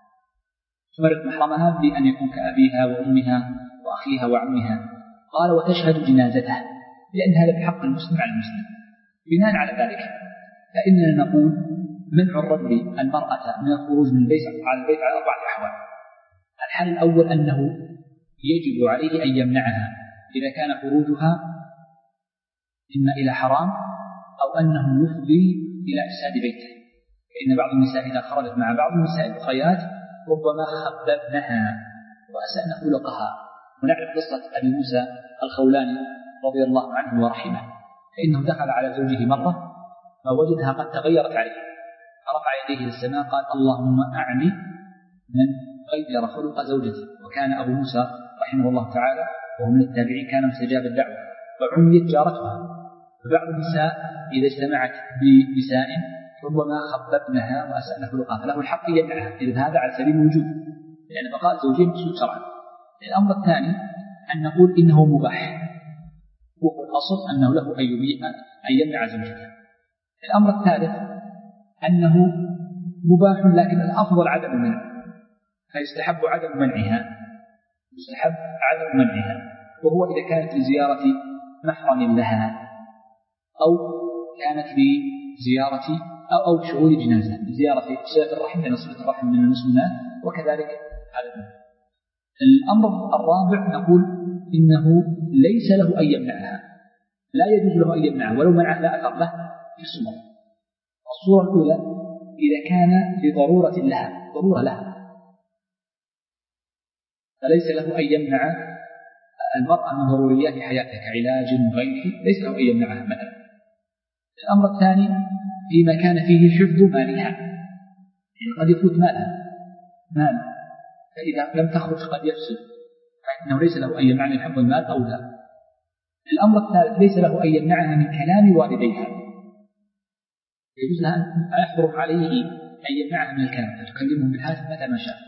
A: تمرض محرمها بأن يكون كأبيها وأمها وأخيها وعمها. قال: وتشهد جنازته، لأن هذا بحق المسلم على المسلم. بناء على ذلك فإننا نقول: منع الرجل المرأة من الخروج من البيت على البيت على أربعة أحوال. الحال الأول أنه يجب عليه أن يمنعها إذا كان خروجها إما إلى حرام أو أنه يفضي إلى إفساد بيته، فإن بعض النساء إذا خرجت مع بعض النساء الأخريات ربما خببنها وأسأن خلقها. ونعرف قصة أبي موسى الخولاني رضي الله عنه ورحمه، فإنه دخل على زوجه مرة فوجدها قد تغيرت عليه، فرفع يديه للسماء قال: اللهم أعني من غير خلق زوجتي. وكان أبو موسى رحمه الله تعالى وهو من التابعين كان مستجاب الدعوة، فعميت جارتها. فبعض النساء إذا اجتمعت بنساء ربما خببنها وأسأل خلقها، فله الحق يمنعها، إذن هذا على سبيل الوجوب، لأن بقاء الزوجين مقصود شرعا. الأمر الثاني أن نقول إنه مباح، وهو الأصل أنه له أن يمنع زوجته. الأمر الثالث أنه مباح لكن الأفضل عدم المنع، فيستحب عدم منعها، يستحب عدم منعها، وهو إذا كانت لزيارة محرم لها أو كانت لزيارة أو, أو شؤون جنازة، لزيارة صلة الرحم لأن صلة الرحم من المسلمات، وكذلك عدم. الأمر الرابع نقول إنه ليس له أن يمنعها، لا يجوز له أن يمنعها ولو منعها لا أثر له في الصور. الصورة الأولى إذا كان لضرورة لها، ضرورة لها، فليس له أن يمنع المرأة من ضروريات حياتها كعلاج وغيره، ليس له أن يمنعها مثلا. الأمر الثاني فيما كان فيه حفظ مالها، يعني قد يفوت مالها مال، فإذا لم تخرج قد يفسد، فإنه ليس له أن يمنع من حفظ المال أو لا. الأمر الثالث ليس له أن يمنعها من كلام والديها، يجوز لها أن يحرم عليه أن يمنعها من الكلام، فتكلمهم بالهاتف متى ما شاء،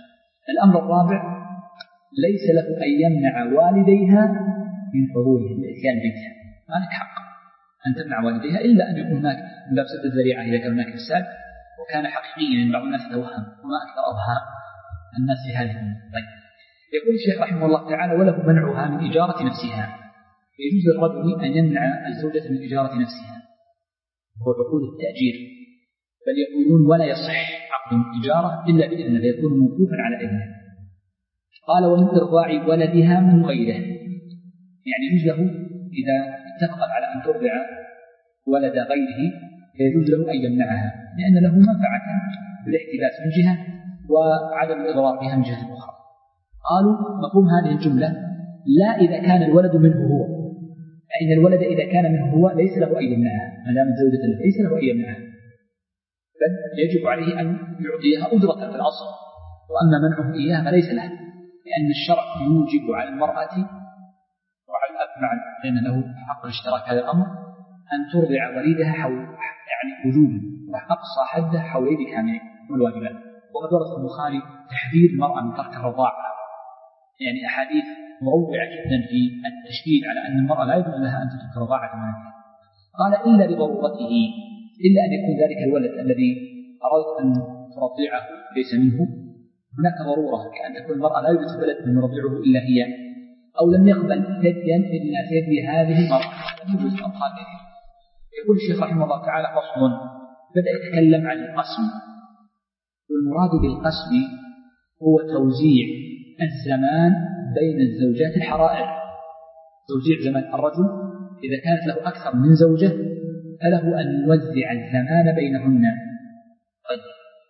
A: الأمر الرابع ليس له أن يمنع والديها من حضورهم لإتيان بيتها، ما لك حق أن تمنع والديها إلا أن يكون هناك من باب سد الذريعة إذا كان هناك إفساد وكان حقيقيا أن بعض الناس يتوهم وما أكثر أظهار الناس في هذه الأمور. طيب، يقول الشيخ رحمه الله تعالى: وله منعها من إجارة نفسها. يجوز للرجل أن يمنع الزوجة من إجارة نفسها وعقود التأجير، بل يقولون ولا يصح عقد الإجارة إلا بإذنه، يكون موقوفا على إذنه. قال: ومن إرضاع ولدها من غيره، يعني يجوز له إذا اتفقت على أن ترضع ولد غيره فيجوز له أن يمنعها، لأن له منفعة بالاحتباس من جهة وعدم الإضرار بها من جهة أخرى. قالوا: مفهوم هذه الجملة لا إذا كان الولد منه هو، فإن الولد إذا كان منه هو ليس له أن يمنعها، ما دام زوجة ليس له أن يمنعها، بل يجب عليه أن يعطيها أجرة في الأصل، وأما منعه إياها فليس له، لأن الشرع يوجب على المرأة وعلى الأب معا، لأن له حق الاشتراك هذا الأمر، أن ترضع وليدها حول يعني وجوبا وأقصى حده حولين كاملين من الواجبات. وقد ورد في البخاري تحذير المرأة من ترك الرضاعة، يعني أحاديث مروعة جدا في التشديد على أن المرأة لا يجوز لها أن تترك رضاعة ولدها. قال: إلا لضرورته، إلا أن يكون ذلك الولد الذي أردت أن ترضعه ليس منه هناك ضرورة، كأن تكون المرأة لا يوجد ولد من يرضعه إلا هي، أو لم يقبل ثديا إلا ثدي هذه المرأة، لم يوجد أطفال كثير. يقول الشيخ رحمه الله تعالى: فصل. بدأ يتكلم عن القسم، والمراد بالقسم هو توزيع الزمان بين الزوجات الحرائر، توزيع زمان الرجل إذا كانت له أكثر من زوجة فله أن يوزع الزمان بينهن. طيب،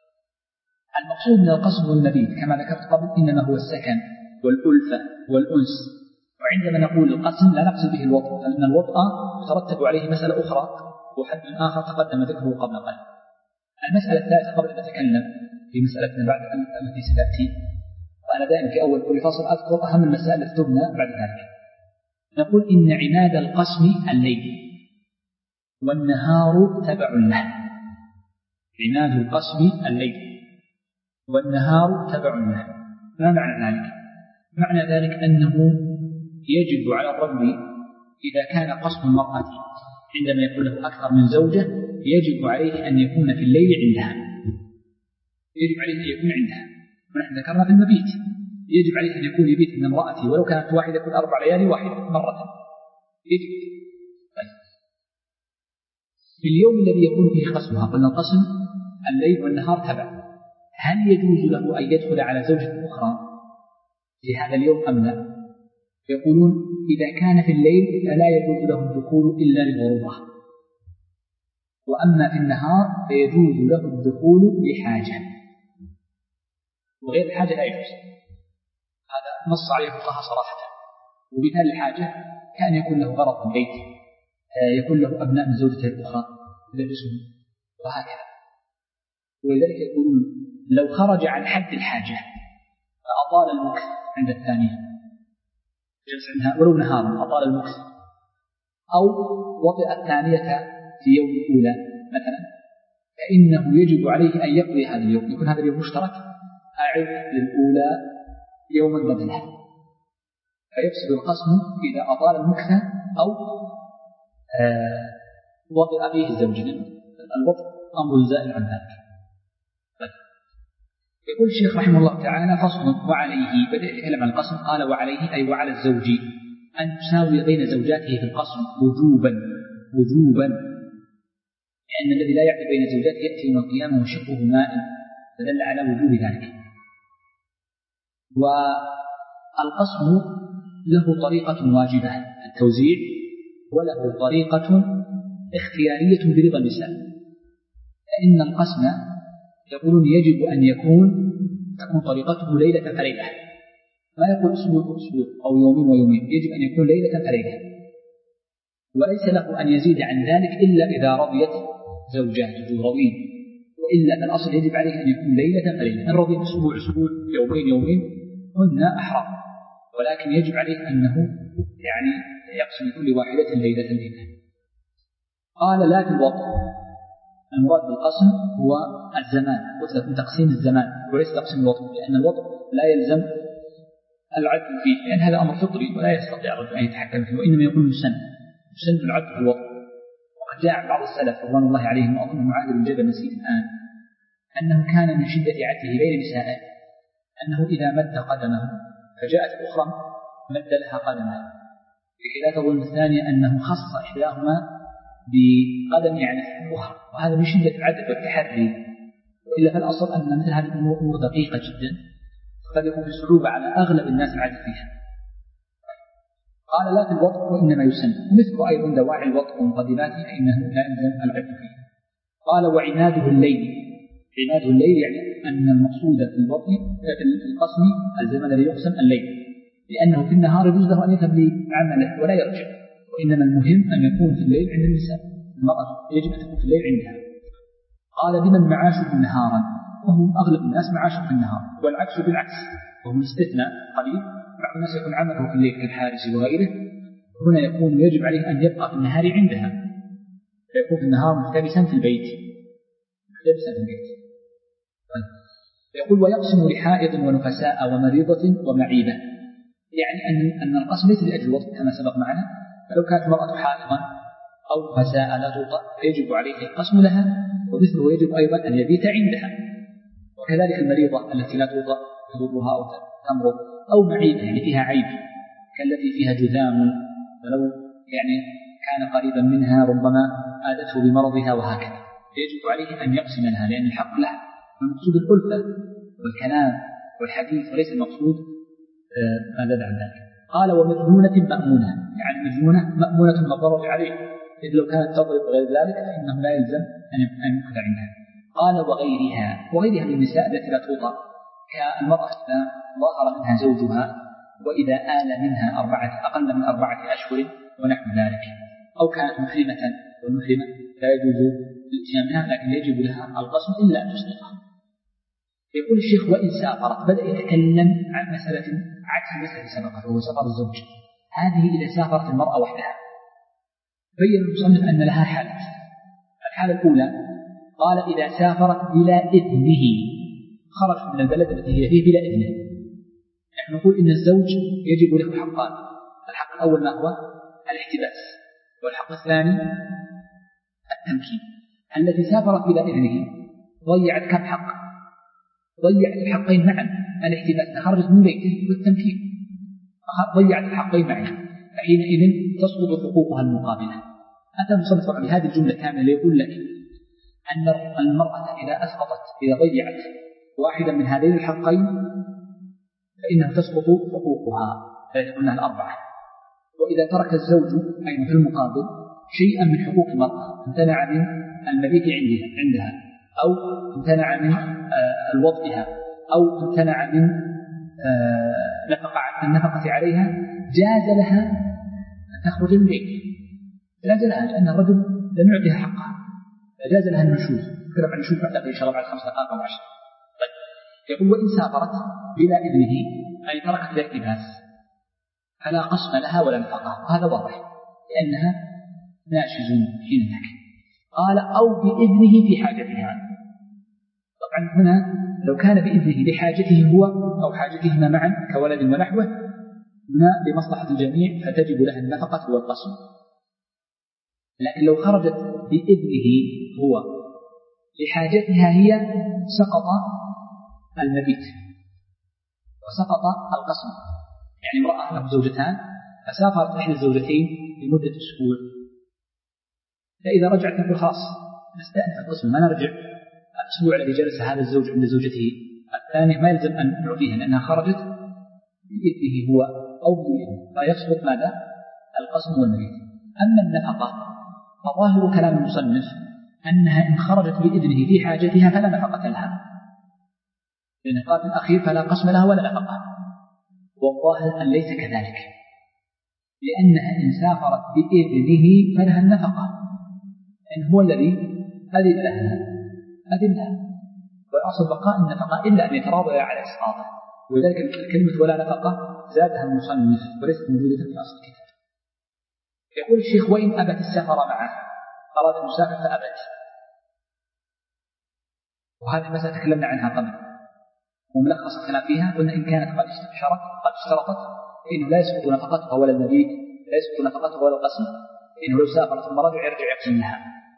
A: المقصود من القسم والمبيت كما ذكرت قبل إنما هو السكن والألفة والأنس، وعندما نقول القسم لا نقصد به الوطء، لأن الوطء يترتب عليه مسألة أخرى وحد آخر تقدم ذكره قبل قليل. المسألة الثالثة قبل أن نتكلم في مسألتنا بعد التي ستأتي، وأنا دائما في أول كل فصل أذكر أهم المسائل التي تبنى بعد ذلك. نقول إن عماد القسم الليل والنهار تبع له. عماد القسم الليل والنهار تبع له. ما معنى ذلك؟ معنى ذلك أنه يجب على الرجل إذا كان قسم المرأة عندما يكون له أكثر من زوجة يجب عليه أن يكون في الليل عندها، يجب عليه أن يكون عندها. ونحن ذكرنا في المبيت يجب عليه أن يكون يبيت من امرأته ولو كانت واحدة كل أربع ليالي واحدة مرة يجب. طيب، في اليوم الذي يكون فيه قسمها، قلنا القسم الليل والنهار تبع، هل يجوز له أن يدخل على زوجة أخرى في هذا اليوم أم لا؟ يقولون إذا كان في الليل فلا يجوز له الدخول إلا لضرورة، وأما في النهار فيجوز له الدخول بحاجة، وغير الحاجة لا يجوز. هذا نص عليه الفقهاء صراحة. وبالتالي الحاجة كان يكون له غرض في البيت، يكون له أبناء من زوجته الأخرى يدرسهم وهكذا. ولذلك يقولون لو خرج عن حد الحاجة فأطال المكث عند الثانية، جلس عندها ولو نهارا أطال المكث، أو وطئ الثانية في يوم الأولى مثلا، فإنه يجب عليه أن يقضي هذا اليوم، يكون هذا اليوم مشترك، أعد للأولى يوما بدلها، فيفسد القسم إذا أطال المكث أو آه وطئ به الزوج. الوطء أمر زائل عن ذلك. يقول الشيخ رحمه الله تعالى: فصل. وعليه، بدأ يتكلم عن القسم، قال: وعليه أي وعلى الزوج أن تساوي بين زوجاته في القسم وجوبا وجوبا، لأن الذي لا يعدل بين زوجاته يأتي يوم القيامة وشقه ماء، فدل على وجوب ذلك. والقسم له طريقة واجبة التوزيع، وله طريقة اختيارية برضا النساء. فإن القسم يقولون يجب أن يكون تكون طريقته ليلة فليلة، ما يكون أسبوع أسبوع أو يومين ويومين، يجب أن يكون ليلة فليلة، وليس له أن يزيد عن ذلك إلا إذا رضيت زوجاته رضين، وإلا الأصل يجب عليه أن يكون ليلة فليلة. إن رضي أسبوع أسبوع يومين يومين هن أحرى، ولكن يجب عليه أنه يعني يقسم كل واحدة ليلة ليلة. قال: لا في الوطء، المراد بالقسم هو الزمان، وتكون تقسيم الزمان وليس تقسيم الوطن، لأن الوطن لا يلزم العدل فيه، لأن هذا أمر فطري ولا يستطيع الرجل أن يتحكم فيه، وإنما يكون مسن مسن العدل في الوطن. وقد جاء بعض السلف رضوان الله عليهم، وأظن معاذ بن جبل نسيت الآن، أنه كان من شدة عدله بين نسائه أنه إذا مد قدمه فجاءت الأخرى مد لها قدمها، لكي لا تظن الثانية أنه خص إحداهما بقدم يعني الأخرى، وهذا من شدة العدل والتحري، وإلا فالأصل أن مثل هذه الأمور أمور دقيقة جدا قد يكون في صعوبة على أغلب الناس العدل فيها. قال لا في الوطء وإنما يسن، مثل أيضا دواعي الوطء ومقدماته فإنه لا يلزم العدل فيه. قال وعناده الليل، عناده الليل يعني أن المقصود في الوطء في القسم الزمن الذي يقسم الليل، لأنه في النهار يجوز له أن يذهب لعمله ولا يرجع، وإنما المهم أن يكون في الليل عند النساء، المرأة يجب أن تكون في الليل عندها. قال بمن معاشه نهارا، وهم أغلب الناس معاشه في النهار، والعكس بالعكس، وهو استثناء قليل. بعض الناس يكون عمله في الليل كالحارس وغيره، هنا يكون يجب عليه أن يبقى في النهار عندها، فيكون في النهار مختبسا في البيت مختبسا في البيت. طيب. يقول ويقسم لحائض ونفساء ومريضة ومعيبة، يعني أن أن القسم ليس لأجل الوقت كما سبق معنا، فلو كانت المرأة حائضا أو نفساء لا توطأ فيجب عليه القسم لها، ومثله يجب أيضا أن يبيت عندها. وكذلك المريضة التي لا توطأ تضرها أو تمرض، أو معيبة يعني فيها عيب كالتي فيها جذام، ولو يعني كان قريبا منها ربما آذته بمرضها وهكذا، يجب عليه أن يقسم لها لأن الحق له. المقصود الألفة والكلام والحديث وليس المقصود ما زاد عن ذلك. قال ومجنونة مأمونة، يعني مجنونة مأمونة من الضرر عليه، إذ لو كانت تضرب غير ذلك فإنه لا يلزم أن يأخذ عنها. قال وغيرها، وغيرها من النساء التي لا توطأ، كالمرأة إذا ظهر منها زوجها وإذا آل منها أربعة أقل من أربعة أشهر ونحو ذلك، أو كانت محرمة، والمحرمة لا يجوز الاتيان منها لكن يجب لها القسم إلا أن تسقطها. يقول الشيخ وإن سافرت، بدأ يتكلم عن مسألة عكس المسألة سبقت وهو سفر الزوج. هذه إذا سافرت المرأة وحدها بين المصنف أن لها حالة. الحالة الأولى قال إذا سافرت بلا إذنه، خرج من البلد التي هي فيه بلا إذنه. نحن نقول إن الزوج يجب له حقان، الحق الأول ما هو الاحتباس، والحق الثاني التمكين. التي سافرت بلا إذنه ضيعت كم حق؟ ضيعت الحقين معا، الاحتباس خرجت من بيته والتمكين ضيعت الحقين معا، فحينئذ تسقط حقوقها المقابلة. هذا مصنف بهذه الجملة كاملة ليقول لك أن المرأة إذا أسقطت إذا ضيعت واحدا من هذين الحقين فإنها تسقط حقوقها فيكون الأربعة. وإذا ترك الزوج أي في المقابل شيئا من حقوق المرأة، امتنع من المبيت عندها أو امتنع من الوطئها أو امتنع من النفقة عليها، جاز لها أن تخرج من بيته، جاز لها لأن الرجل لم يعطيها حقها، فجاز لها النشوز. كلام عن النشوز بعد إن شاء الله بعد خمس دقائق أو عشر. طيب. يقول وإن سافرت بلا إذنه أي تركت الاحتباس فلا قسم لها ولا نفقة، وهذا واضح لأنها ناشز حين ذاك. قال أو بإذنه في حاجتها. طبعا هنا لو كان بإذنه لحاجته هو أو حاجتهما معا كولد ونحوه هنا بمصلحة الجميع فتجب لها النفقة والقسم. لكن لو خرجت بإذنه هو لحاجتها هي سقط المبيت وسقط القسم. يعني امرأة له زوجتان فسافرت إحدى الزوجتين لمدة أسبوع، فإذا رجعت نقول خلاص نستأنف القسم، ما نرجع الأسبوع الذي جلس هذا الزوج عند زوجته الثانية ما يلزم أن نعطيها لأنها خرجت بإذنه هو أو بإذنه، فيسقط ماذا؟ القسم والمبيت. أما النفقة فظاهر كلام المصنف أنها إن خرجت بإذنه في حاجتها فلا نفقة لها، لأن قال الأخير فلا قسم لها ولا نفقة، والظاهر أن ليس كذلك، لأنها إن سافرت بإذنه فلها النفقة، إن هو الذي أذن لها أذن لها، وأصل بقاء النفقة إلا أن يتراضى على إسقاطه، ولذلك كلمة ولا نفقة زادها المصنف وليست موجودة في أصل الكتاب. يقول الشيخ وإن أبت السفر معه، أراد المسافر فأبت، وهذه المسألة تكلمنا عنها قبل وملخص الكلام فيها، قلنا إن كانت قد اشترطت قد اشترطت فإنه لا يسقط نفقتها ولا المبيت، لا يسقط نفقتها ولا القسم، إنه لو سافر ثم رجع يرجع يقسم لها.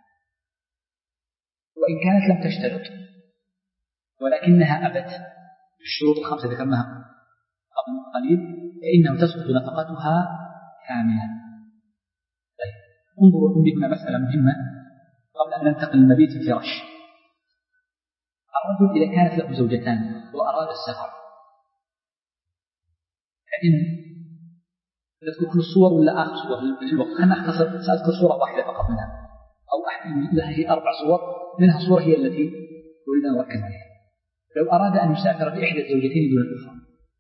A: وإن كانت لم تشترط ولكنها أبت الشروط الخمسة ذكرناها قبل قليل فإنه تسقط نفقتها كاملة. طيب انظروا عندي هنا مسألة مهمة قبل أن ننتقل للمبيت في الفراش. الرجل إذا كانت له زوجتان وأراد السفر، فإن تذكر كل الصور ولا آخر صور للوقت؟ أنا أختصر سأذكر صورة واحدة فقط منها، أو أحد لها هي أربع صور، منها صورة هي التي أريد أن أركز عليها. لو أراد أن يسافر بإحدى الزوجتين دون الأخرى،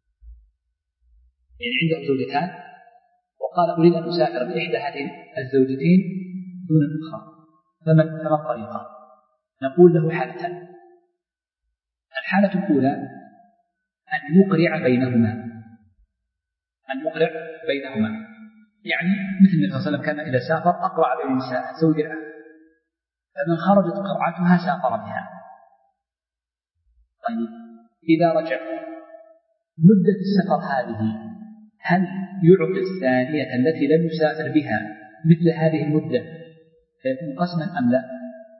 A: يعني عنده زوجتان وقال أريد أن أسافر بإحدى هذه الزوجتين دون الأخرى، فما الطريقة؟ نقول له حالتان. الحالة الأولى أن يقرع بينهما، أن يقرع بينهما، يعني مثل النبي صلى الله عليه وسلم كان إذا سافر أقرع بين النساء زوج العام، فمن خرجت قرعتها سافر بها. طيب إذا رجع مدة السفر هذه هل يعطي الثانية التي لم يسافر بها مثل هذه المدة فيكون قسما أم لا؟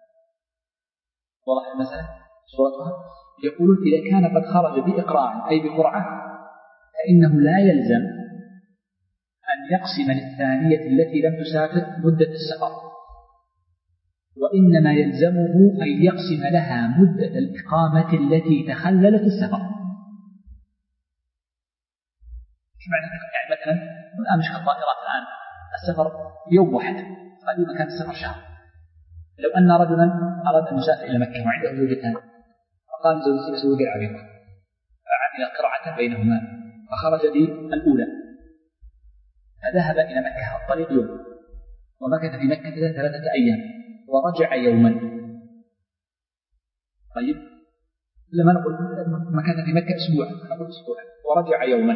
A: واضح المسألة صورتها؟ يقولون إذا كان قد خرج بإقراع أي بقرعة فإنه لا يلزم أن يقسم للثانية التي لم تسافر مدة السفر، وإنما يلزمه أن يقسم لها مدة الإقامة التي تخللت السفر. يعني مثلا الآن مش الطائرات الآن السفر يوم واحد، قديما كان السفر شهر. لو أن رجلا أراد أن يسافر إلى مكة وعنده زوجتان فقال زوجتي بسوي قرعة بينكم، فعمل قرعة بينهما فخرج لي الأولى، فذهب إلى مكة الطريق يوم ومكث في مكة ثلاثة أيام ورجع يوما. طيب لما نقول مكث في مكة أسبوع نقول أسبوع ورجع يوما،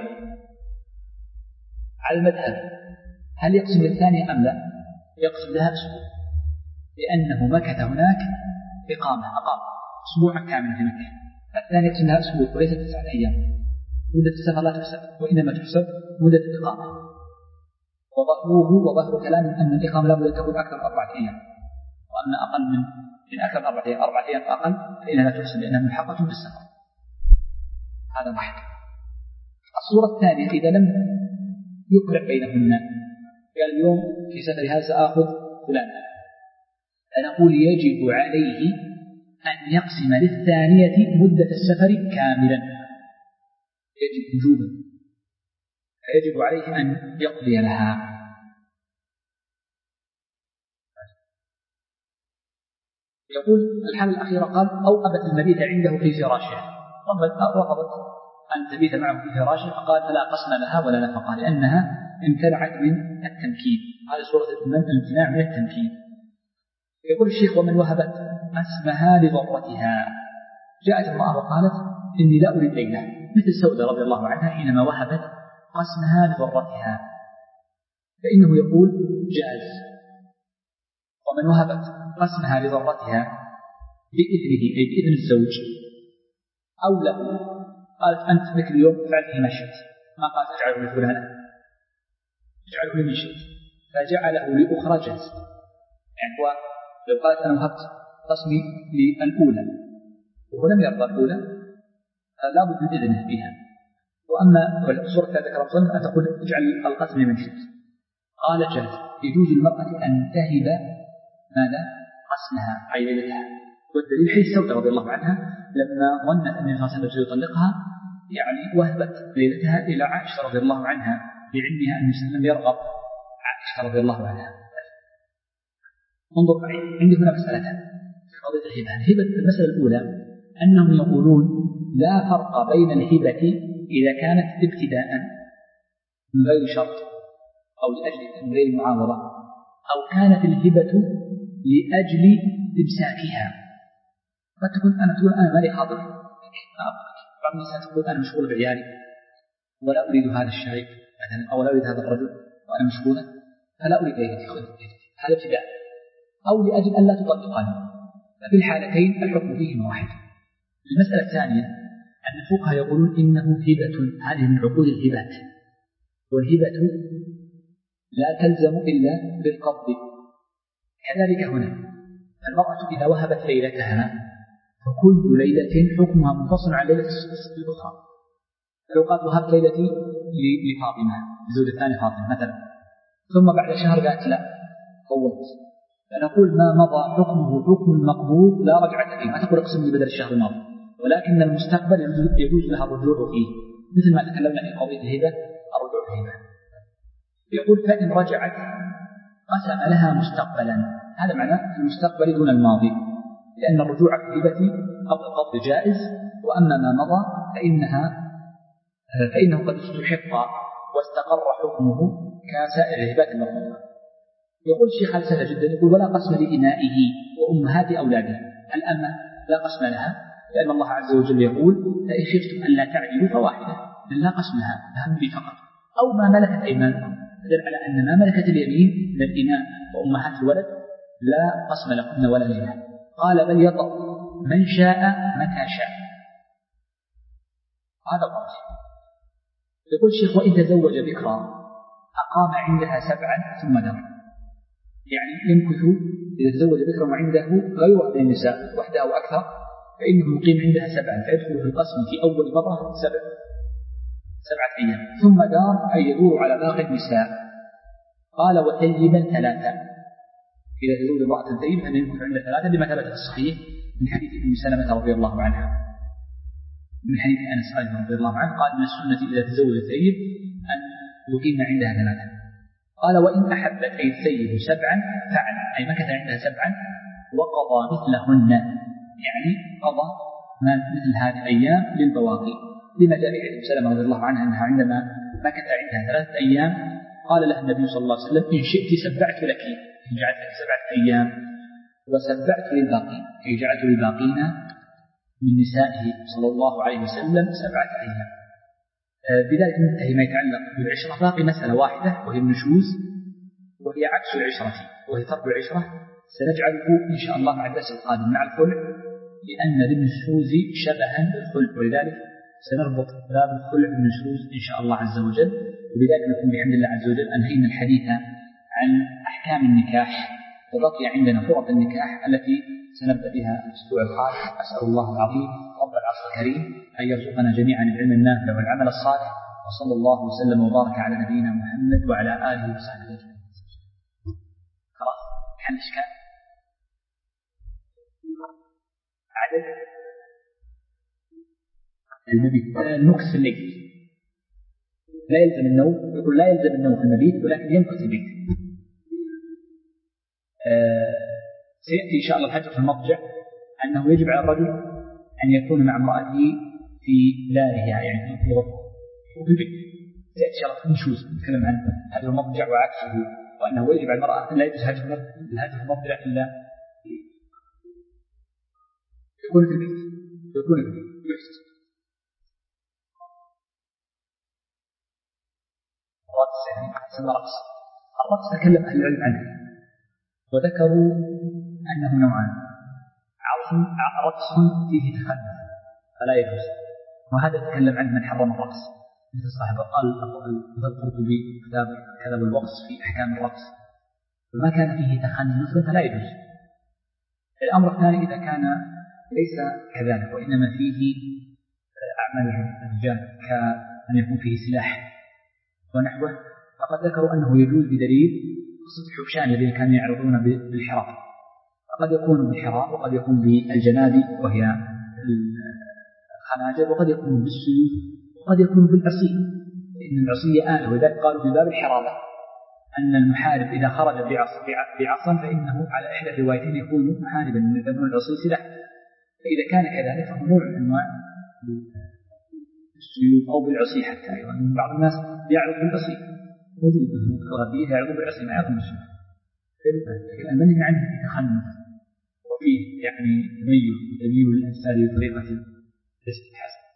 A: على المذهب هل يقسم للثانية أم لا؟ يقسم لها أسبوع، لأنه مكث هناك إقامة أقام أسبوعا كاملا في مكة، الثانية يقسم لها أسبوع وليست تسعة أيام. مدة السفر لا تحسب وإنما تحسب مدة الإقامة، وظهره وظهر كلام أن الإقامة لابد أن تكون أكثر من أربعة أيام، وأن أقل من من أكثر من أربعة أيام أربعة أيام أقل فإنها لا تحسب لأنها ملحقة بالسفر. هذا واحد. الصورة الثانية إذا لم يقرع بينهن، قال اليوم في سفر هذا سآخذ فلان، فنقول يجب عليه أن يقسم للثانية مدة السفر كاملا، يجب وجوبا، فيجب عليه أن يقضي لها. يقول الحالة الأخيرة قال أو أبت المبيت عنده في فراشه، رفضت أن تبيت معه في فراشه فقال فلا قسم لها ولا نفقة لأنها امتنعت من التمكين. هذه صورة الامتناع من التمكين. يقول الشيخ ومن وهبت قسمها لضرتها، جاءت امرأة وقالت إني لا أريد ليلة، مثل سودة رضي الله عنها حينما وهبت قسمها لضرتها فإنه يقول جاز. ومن وهبت قسمها لضرتها بإذنه أي بإذن الزوج أو لا، قالت أنت لك اليوم فعله ما شئت، ما قالت اجعله لفلان اجعله لمن شئت، فجعله لأخرى جاز. يعني هو لو قالت أنا وهبت قسمي للأولى وهو لم يرضى الأولى لا بد من إذنه بها. وأما الصورة الثالثة ذكر رسول أن تقول اجعل القسم لمن شئت، قال جاز. يجوز المرأة أن تهب ماذا قسمها أي ليلتها، والدليل حديث سودة رضي الله عنها لما ظنت أن النبي صلى الله عليه وسلم يطلقها يعني وهبت ليلتها إلى عائشة رضي الله عنها بعلمها أن النبي صلى الله عليه وسلم يرغب عائشة رضي الله عنها. انظر معي، عندي هنا مسألتان في قضية الهبة. الهبة المسألة الأولى أنهم يقولون لا فرق بين الهبة إذا كانت ابتداء من غير شرط أو لأجل من غير معاوضة، أو كانت الهبة لأجل إمساكها. قد تكون أنا تقول أنا مالي حاضر، بعض الناس تقول أنا مشغول بعيالي ولا أريد هذا الشيء مثلا، أو لا أريد هذا الرجل وأنا مشغولة فلا أريد هيبتي، خذ هيبتي، هذا ابتداء، أو لأجل أن لا تطلقني. ففي الحالتين الحكم فيهما واحد، المسألة الثانية أن الفقهاء يقولون إنه هبة، هذه من عقود الهبات، والهبة لا تلزم إلا بالقبض. كذلك هنا المرأة إذا وهبت ليلتها فكل ليلة حكمها منفصل عن ليلة الأخرى. لو قالت وهبت ليلتي لفاطمة الزوجة الثانية فاطمة مثلا، ثم بعد شهر قالت لا فوت، فنقول ما مضى حكمه حكم المقبوض لا رجعة فيه. ما تقول اقسم لي بدل الشهر الماضي، ولكن المستقبل يجوز لها الرجوع فيه، مثل ما تكلمنا في قضية الهبة الرجوع في الهبة. يقول فإن رجعت قسم لها مستقبلا، هذا معناه المستقبل دون الماضي، لأن الرجوع في الهبة قبل القبض جائز، وأما ما مضى فإنها فإنه قد استحق واستقر حكمه كسائر الهبات المرفوضة. يقول الشيخ هذا سهل جدا، يقول ولا قسم لإنائه وأمهات أولاده. الأمة لا قسم لها، لأن الله عز وجل يقول فإن خفتم أن لا تعدلوا فواحدة، لا قسم لها، أهم بي فقط. أو ما ملكت أيمانكم، دل على أن ما ملكت اليمين من الإناء وأمهات الولد لا قسم لهن ولا ليلة. قال بل يطأ من شاء متى شاء، هذا الرأي. يقول الشيخ وإن تزوج بكرا أقام عندها سبعا ثم دار، يعني يمكث إذا تزوج بكرا وعنده غير واحدة النساء وحده أو أكثر فإنه يقيم عندها سبعا، فيدخل في القسم في أول مرة سبع سبعة أيام، ثم دار أي يدور على باقي النساء. قال وثيبا ثلاثة، إذا تزوج امرأة ثيب فإنه يمكث عندها ثلاثة، لما ثبت في الصحيح من حديث أم سلمة رضي الله عنها، من حديث أنس رضي الله عنه قال من السنة إذا تزوج الثيب أن يقيم عندها ثلاثة. قال وإن أحبت أي الثيب سبعا فعل، أي مكث عندها سبعا وقضى مثلهن، يعني قضى مثل هذه الأيام للبواقي، لما جاء في حديث سلمة رضي الله عنها أنها عندما مكث عندها ثلاثة أيام قال لها النبي صلى الله عليه وسلم إن شئت سبعت لك، إن جعلت لك سبعة أيام وسبعت للباقين، أي جعلت للباقين من نسائه صلى الله عليه وسلم سبعة أيام. بذلك ننتهي ما يتعلق بالعشرة. باقي مسألة واحدة وهي النشوز، وهي عكس العشرة وهي ترك العشرة، سنجعله إن شاء الله مع الدرس القادم مع الخلع، لأن للنشوز شبها بالخلع، ولذلك سنربط باب الخلع بالنشوز إن شاء الله عز وجل. وبذلك نكون بحمد الله عز وجل أنهينا الحديث عن أحكام النكاح، وبقي عندنا فرق النكاح التي سنبدأ بها الأسبوع القادم. أسأل الله العظيم رب العرش الكريم أن يرزقنا جميعا العلم النافع والعمل الصالح، وصلى الله وسلم وبارك على نبينا محمد وعلى آله وصحبه أجمعين. خلاص حل إشكال عدد المبيت المكس في الليل، لا يلزم النوم، يقول لا يلزم النوم في المبيت ولكن يمكث في البيت. آه سيأتي إن شاء الله الحديث في المضجع أنه يجب على الرجل أن يكون مع امرأته في دارها، يعني في غرفة وفي البيت. سيأتي إن شاء الله في النشوز نتكلم عن هذا المضجع وعكسه، وأنه يجب على المرأة أن لا يجوز هذه المضجع إلا يكون في البيت، يكون في البيت يحسن. الرقص يعني سمى رقص. الرقص تكلم أهل العلم عنه وذكروا أنه نوعان، رقص فيه تخلف فلا يجوز، وهذا يتكلم عنه من حرم الرقص، مثل صاحب قال القرطبي كتاب كتاب الوقص في أحكام الرقص، وما كان فيه تخلف فلا يجوز. الأمر الثاني إذا كان ليس كذلك وإنما فيه أعمال الرجال كأن يكون فيه سلاح ونحوه، فقد ذكروا أنه يجوز بدليل قصة حبشان الذين كانوا يعرضون بالحراب، فقد يكون بالحراب وقد يكون بالجنابي وهي الخناجر، وقد يكون بالسيوف وقد يكون بالعصي، لأن العصي آلة، ولذلك قالوا في باب الحرابة أن المحارب إذا خرج بعصا فإنه على إحدى الروايتين يكون محاربا، لأن العصي سلاح. فإذا كان كذلك فهو نوع من أنواع السيوف أو بالعصي حتى أيضا بعض الناس يعرض بالعصي، موجود الغربية يعرض بالعصي ما يعرض بالسيوف، لكن المنهي عنه في تخنف وفيه يعني تميز تمييز الإنسان بطريقة ليست حسنة.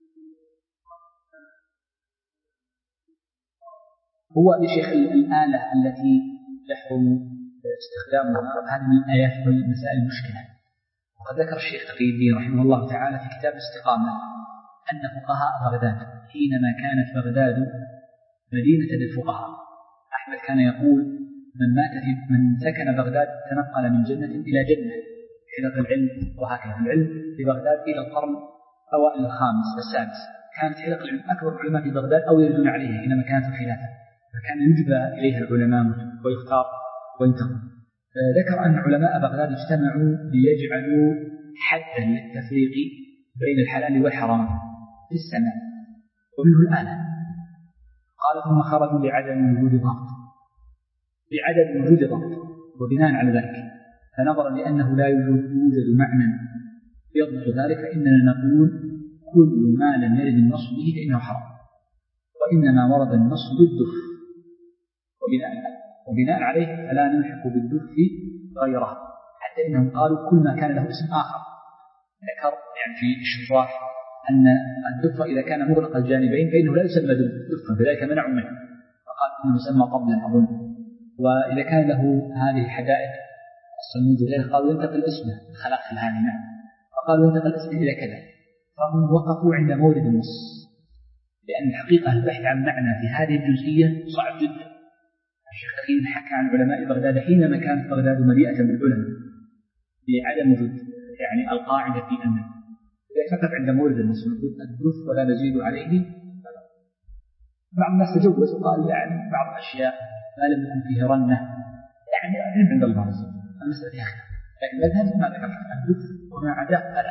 A: هو لشيخ الآلة التي يحرم استخدامها هذه من الآيات والمسائل المشكلة، وقد ذكر الشيخ تقي الدين رحمه الله تعالى في كتاب الاستقامة أن فقهاء بغداد حينما كانت بغداد مدينة للفقهاء، أحمد كان يقول من مات في من سكن بغداد تنقل من جنة إلى جنة حلق العلم، وهكذا العلم في بغداد إلى القرن أوائل الخامس السادس كانت حلق العلم أكبر العلماء في بغداد أو يردون عليها حينما كانت الخلافة، فكان يجبى إليها العلماء ويختار وينتقل. ذكر أن علماء بغداد اجتمعوا ليجعلوا حدا للتفريق بين الحلال والحرام في السماء ومنه الآن. قال ثم خرجوا لعدم وجود ضغط لعدم وجود ضغط وبناء على ذلك فنظرا لأنه لا يوجد معنى يضبط ذلك فإننا نقول كل ما لم يرد النص به فإنه حرام، وإنما ورد النص بالدف وبناء وبناء عليه فلا نلحق بالدف غيره، حتى إنهم قالوا كل ما كان له اسم آخر. ذكر يعني في الشراح أن الدف إذا كان مغلق الجانبين فإنه لا يسمى دفا، بذلك منعوا منه فقال إنه يسمى طبلا أظن. وإذا كان له هذه الحدائق الصمود غير قالوا ينتقل اسمه الخلاخل هذه نعم، فقالوا ينتقل اسمه إلى كذا، فهم وقفوا عند مورد النص، لأن الحقيقة البحث عن معنى في هذه الجزئية صعب جدا. الشيخ تقي حكى عن علماء بغداد حينما كانت بغداد مليئة بالعلماء بعدم وجود يعني القاعدة في أنه إذا فقط عند مورد النص نقول الدف ولا نزيد عليه. بعض الناس تجوز وقال يعني بعض الأشياء ما لم يكن فيه رنة يعني علم عند الله المسألة فيها خلاف، لكن مذهب ما ذكر الدف وما عداه فلا.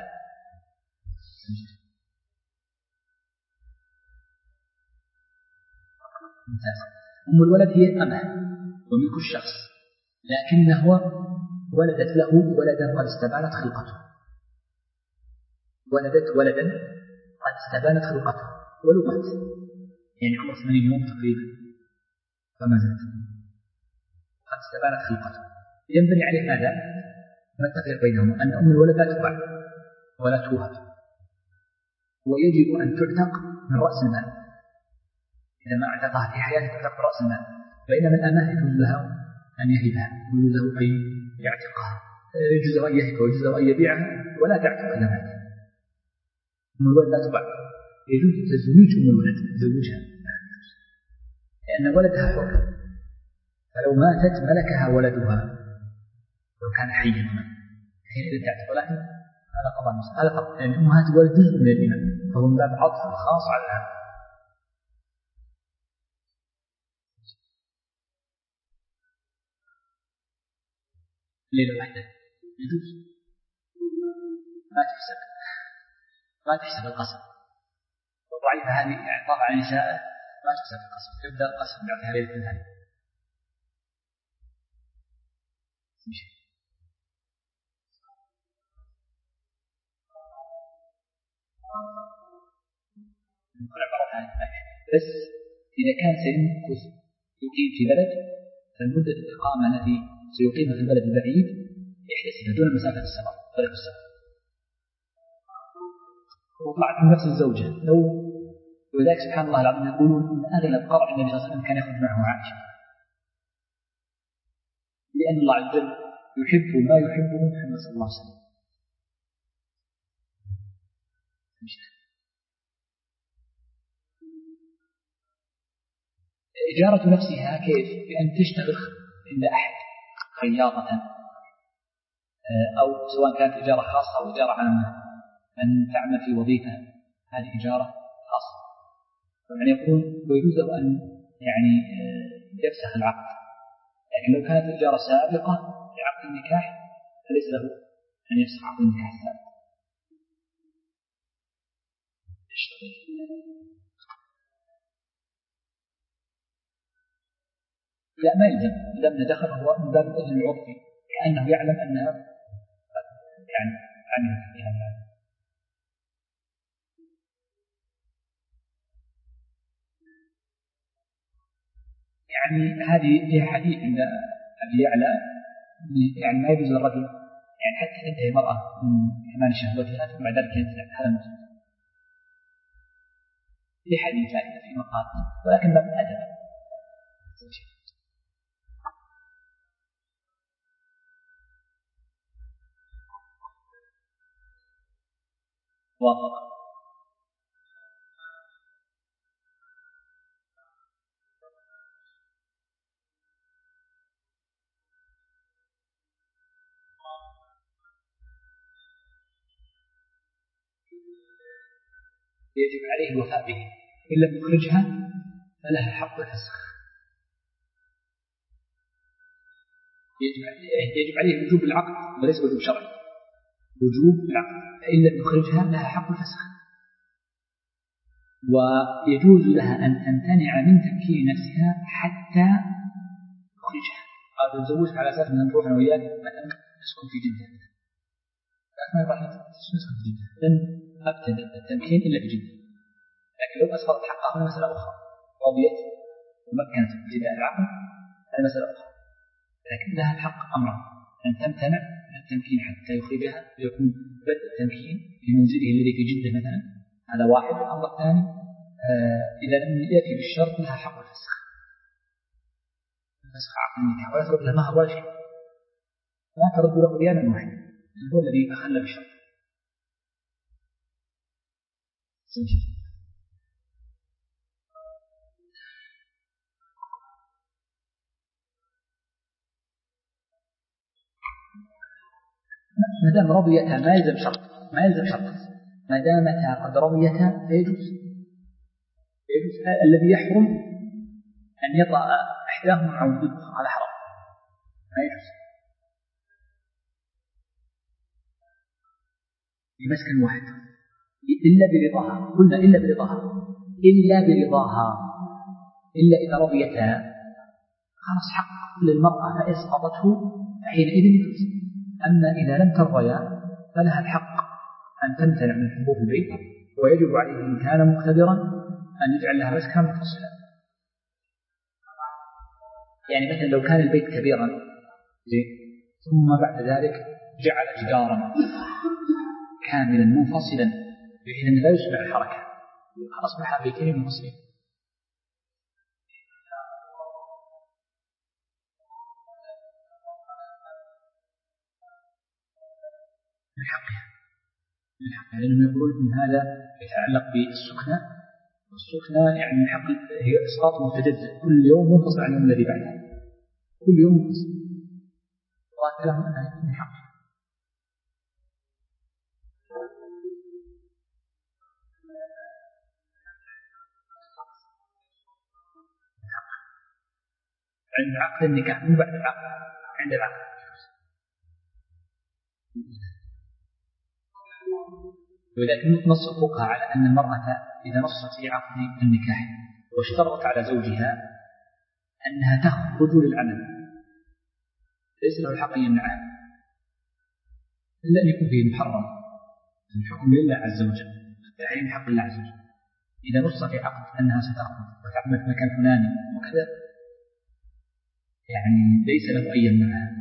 A: ممتاز. أم الولد هي أمه وملك الشخص، لكنه ولدت له ولدا قد استبانت خلقته، ولدت ولدا قد استبانت خلقته ولغت يعني عمر ثمانين يوم تقريبا فما زالت قد استبانت خلقته. ينبني عليه هذا ما التفريق بينهما أن أم الولد لا تباع ولا توهب، ويجب أن تعتق من رأس المال إذا ما اعتقها في حياته تعتق من رأس المال، بينما الأمة يجوز لها أن يهبها ويجوز له أن يعتقها، يجوز له أن يهبها ويجوز له أن يبيعها ولا تعتق إذا مات. أم الولد لا تباع، يجوز تزويج أم الولد تزوجها لأن ولدها حر، فلو ماتت ملكها ولدها لو كان حيا حينئذ تعتق، ولكن هذا قضاء مسلم هذا قضاء يعني أمهات الولد جزء من الإيمان فهو من باب عطف خاص على هذا. ليلة واحدة يجوز ما تحسب ما تحسب القسم وضعيفة هذه يعني طبعا نساء ما تحسب القسم، يبدأ القسم يعطيها ليلة الثانية. بس إذا كان سيمكث يقيم في بلد فالمدة الإقامة التي سيقيمها في البلد البعيد يحتسبها دون مسافة السفر طريق السفر. وطلعت من نفس الزوجة لو ولذلك سبحان الله العظيم يقولون أن أغلب قرع النبي صلى الله عليه وسلم كان يخرج معه عائشة، لأن الله عز وجل يحب ما يحبه محمد صلى الله عليه وسلم. إجارة نفسها كيف؟ بأن تشتغل عند أحد خياطة أو سواء كانت إجارة خاصة أو إجارة عامة، أن تعمل في وظيفة هذه إجارة خاصة، يعني يقول ويجوز له أن يعني يفسخ العقد، لكن لو كانت إجارة سابقة لعقد النكاح فليس له أن يفسخ عقد النكاح السابق. لا ما يلزم إذا دخل هو من باب الأذن العرفي كأنه يعلم أنها يعني عنه في هذا. يعني هذه فيها حديث عند أبي يعلى يعني ما يجوز للرجل يعني حتى تنتهي المرأة من كمال شهوتها ثم بعد ذلك ينتهي هذا المقصود. في حديث فائدة في مقال ولكن باب الأدب. وافق. يجب عليه الوفاء به، إن لم يخرجها فلها حق الفسخ. يجب عليه وجوب العقد وليس وجوب شرعي، وجوب العقد، فإن لم يخرجها لها حق الفسخ. ويجوز لها أن تمتنع من تمكين نفسها حتى تخرجها. قال نزوجك على أساس أن نروح أنا وياك مثلا نسكن في جدة، ما راح نسكن في جدة لن أبتدأ التمكين إلا في جدة. لكن لو أسقطت حقها مسألة أخرى، رضيت ومكنت ابتداء العقد هذه مسألة أخرى، لكن لها الحق أمرا أن تمتنع من التمكين حتى يخرجها ويكون بدء التمكين في منزله الذي في جدة مثلا. هذا واحد. الأمر الثاني آه إذا لم يأتي بالشرط لها حق الفسخ، الفسخ عقد النكاح، ولا ترد له مهر ولا شيء، لا ترد له ريالا واحد، هو الذي أخل بالشرط. ما دام رضيتها ما يلزم شرط، ما يلزم شرط، ما دامتها قد رضيتها فيجوز. يجوز. الذي يحرم أن يطأ إحداهما عن الأخرى، على حرام، ما يجوز بمسكن واحد إلا برضاها. قلنا إلا برضاها، إلا برضاها، إلا إذا رضيتها خلاص حق للمرأة فإسقطته حينئذ يجوز. أما إذا لم ترضيا فلها الحق أن تمتنع من حضور البيت، ويجب عليه إن كان مقتدرا أن يجعل لها مسكنا متصلا. يعني مثلا لو كان البيت كبيرا ثم بعد ذلك جعل جدارا كاملا منفصلا بحيث أنه لا يسمع الحركة، أصبح بيتين منفصلين. من حقها، من حقها، لأنهم يقولون أن هذا يتعلق بالسكنة، والسكنة يعني من حق هي إسقاط متجدد كل يوم منفصل عن اليوم الذي بعده، كل يوم منفصل. الله كلام أنها من حقها. عند عقد النكاح من بعد العقد، عند العقد. ولذلك نص الفقهاء على أن المرأة إذا نصت في عقد النكاح واشترطت على زوجها أنها تخرج للعمل ليس له الحق أن يمنعها إلا أن يكون فيه محرم، الحكم لله عز وجل، التحريم حق الله عز وجل. إذا نص في عقد أنها ستخرج وتعمل في مكان فلاني وكذا يعني ليس له أن يمنعها.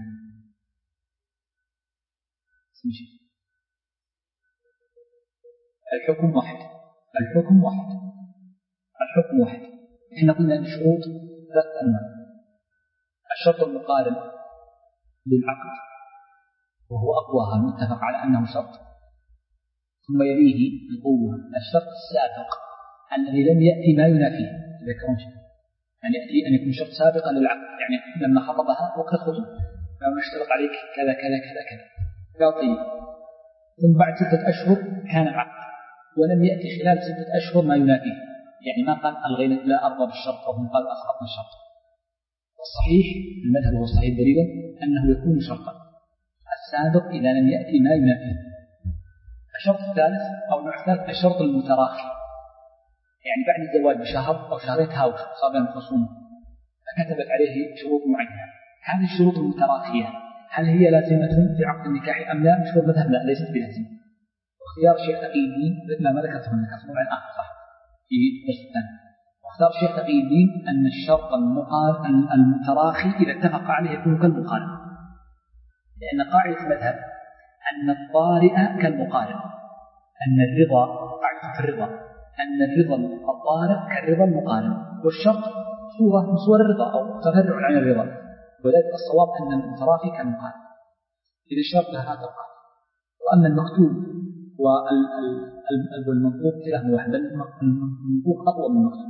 A: الحكم واحد، الحكم واحد، الحكم واحد. إحنا قلنا أن الشروط ثلاث أنواع: الشرط المقارن للعقد وهو أقواها متفق على أنه شرط، ثم يليه القوة الشرط السابق الذي لم يأتي ما ينافيه، ذكرون شيء أن يأتي أن يكون شرط سابقا للعقد، يعني لما خطبها وقت الخطبة قال نشترط عليك كذا كذا كذا كذا قال طيب، ثم بعد ستة أشهر كان العقد ولم يأتي خلال ستة أشهر ما ينافيه، يعني ما قال ألغينا لا أرضى بالشرط أو من قال أسقطنا الشرط. والصحيح المذهب هو الصحيح دليلا أنه يكون شرطا السابق إذا لم يأتي ما ينافيه. الشرط الثالث أو النوع الثالث الشرط المتراخي، يعني بعد الزواج بشهر أو شهرين تهاوش صار بينهم خصومة فكتبت عليه شروط معينة. هذه الشروط المتراخية هل هي لازمة في عقد النكاح أم لا؟ مشهور المذهب لا، ليست بلازمة. واختيار الشيخ تقي الدين مثل ما ذكرته هنا كصنوع الآخر صح في الدرس الثاني، واختار الشيخ تقي الدين أن الشرط المتراخي إذا اتفق عليه يكون كالمقارن، لأن قاعدة المذهب أن الطارئ كالمقارن، أن الرضا قاعدة في الرضا أن الرضا الطارئ كالرضا المقارن، والشرط صورة من صور الرضا أو تفرع عن الرضا، وذلك الصواب أن المتراخي كالمقارن إذا الشرط لها هذا القاعدة. وأما المكتوب والمنطوق كلاهما واحد، المنطوق أقوى من المكتوب،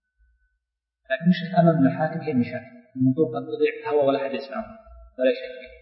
A: لكن مش أمام المحاكم هي المشاكل. المنطوق قد يضيع هو ولا أحد يسمعه ولا شيء.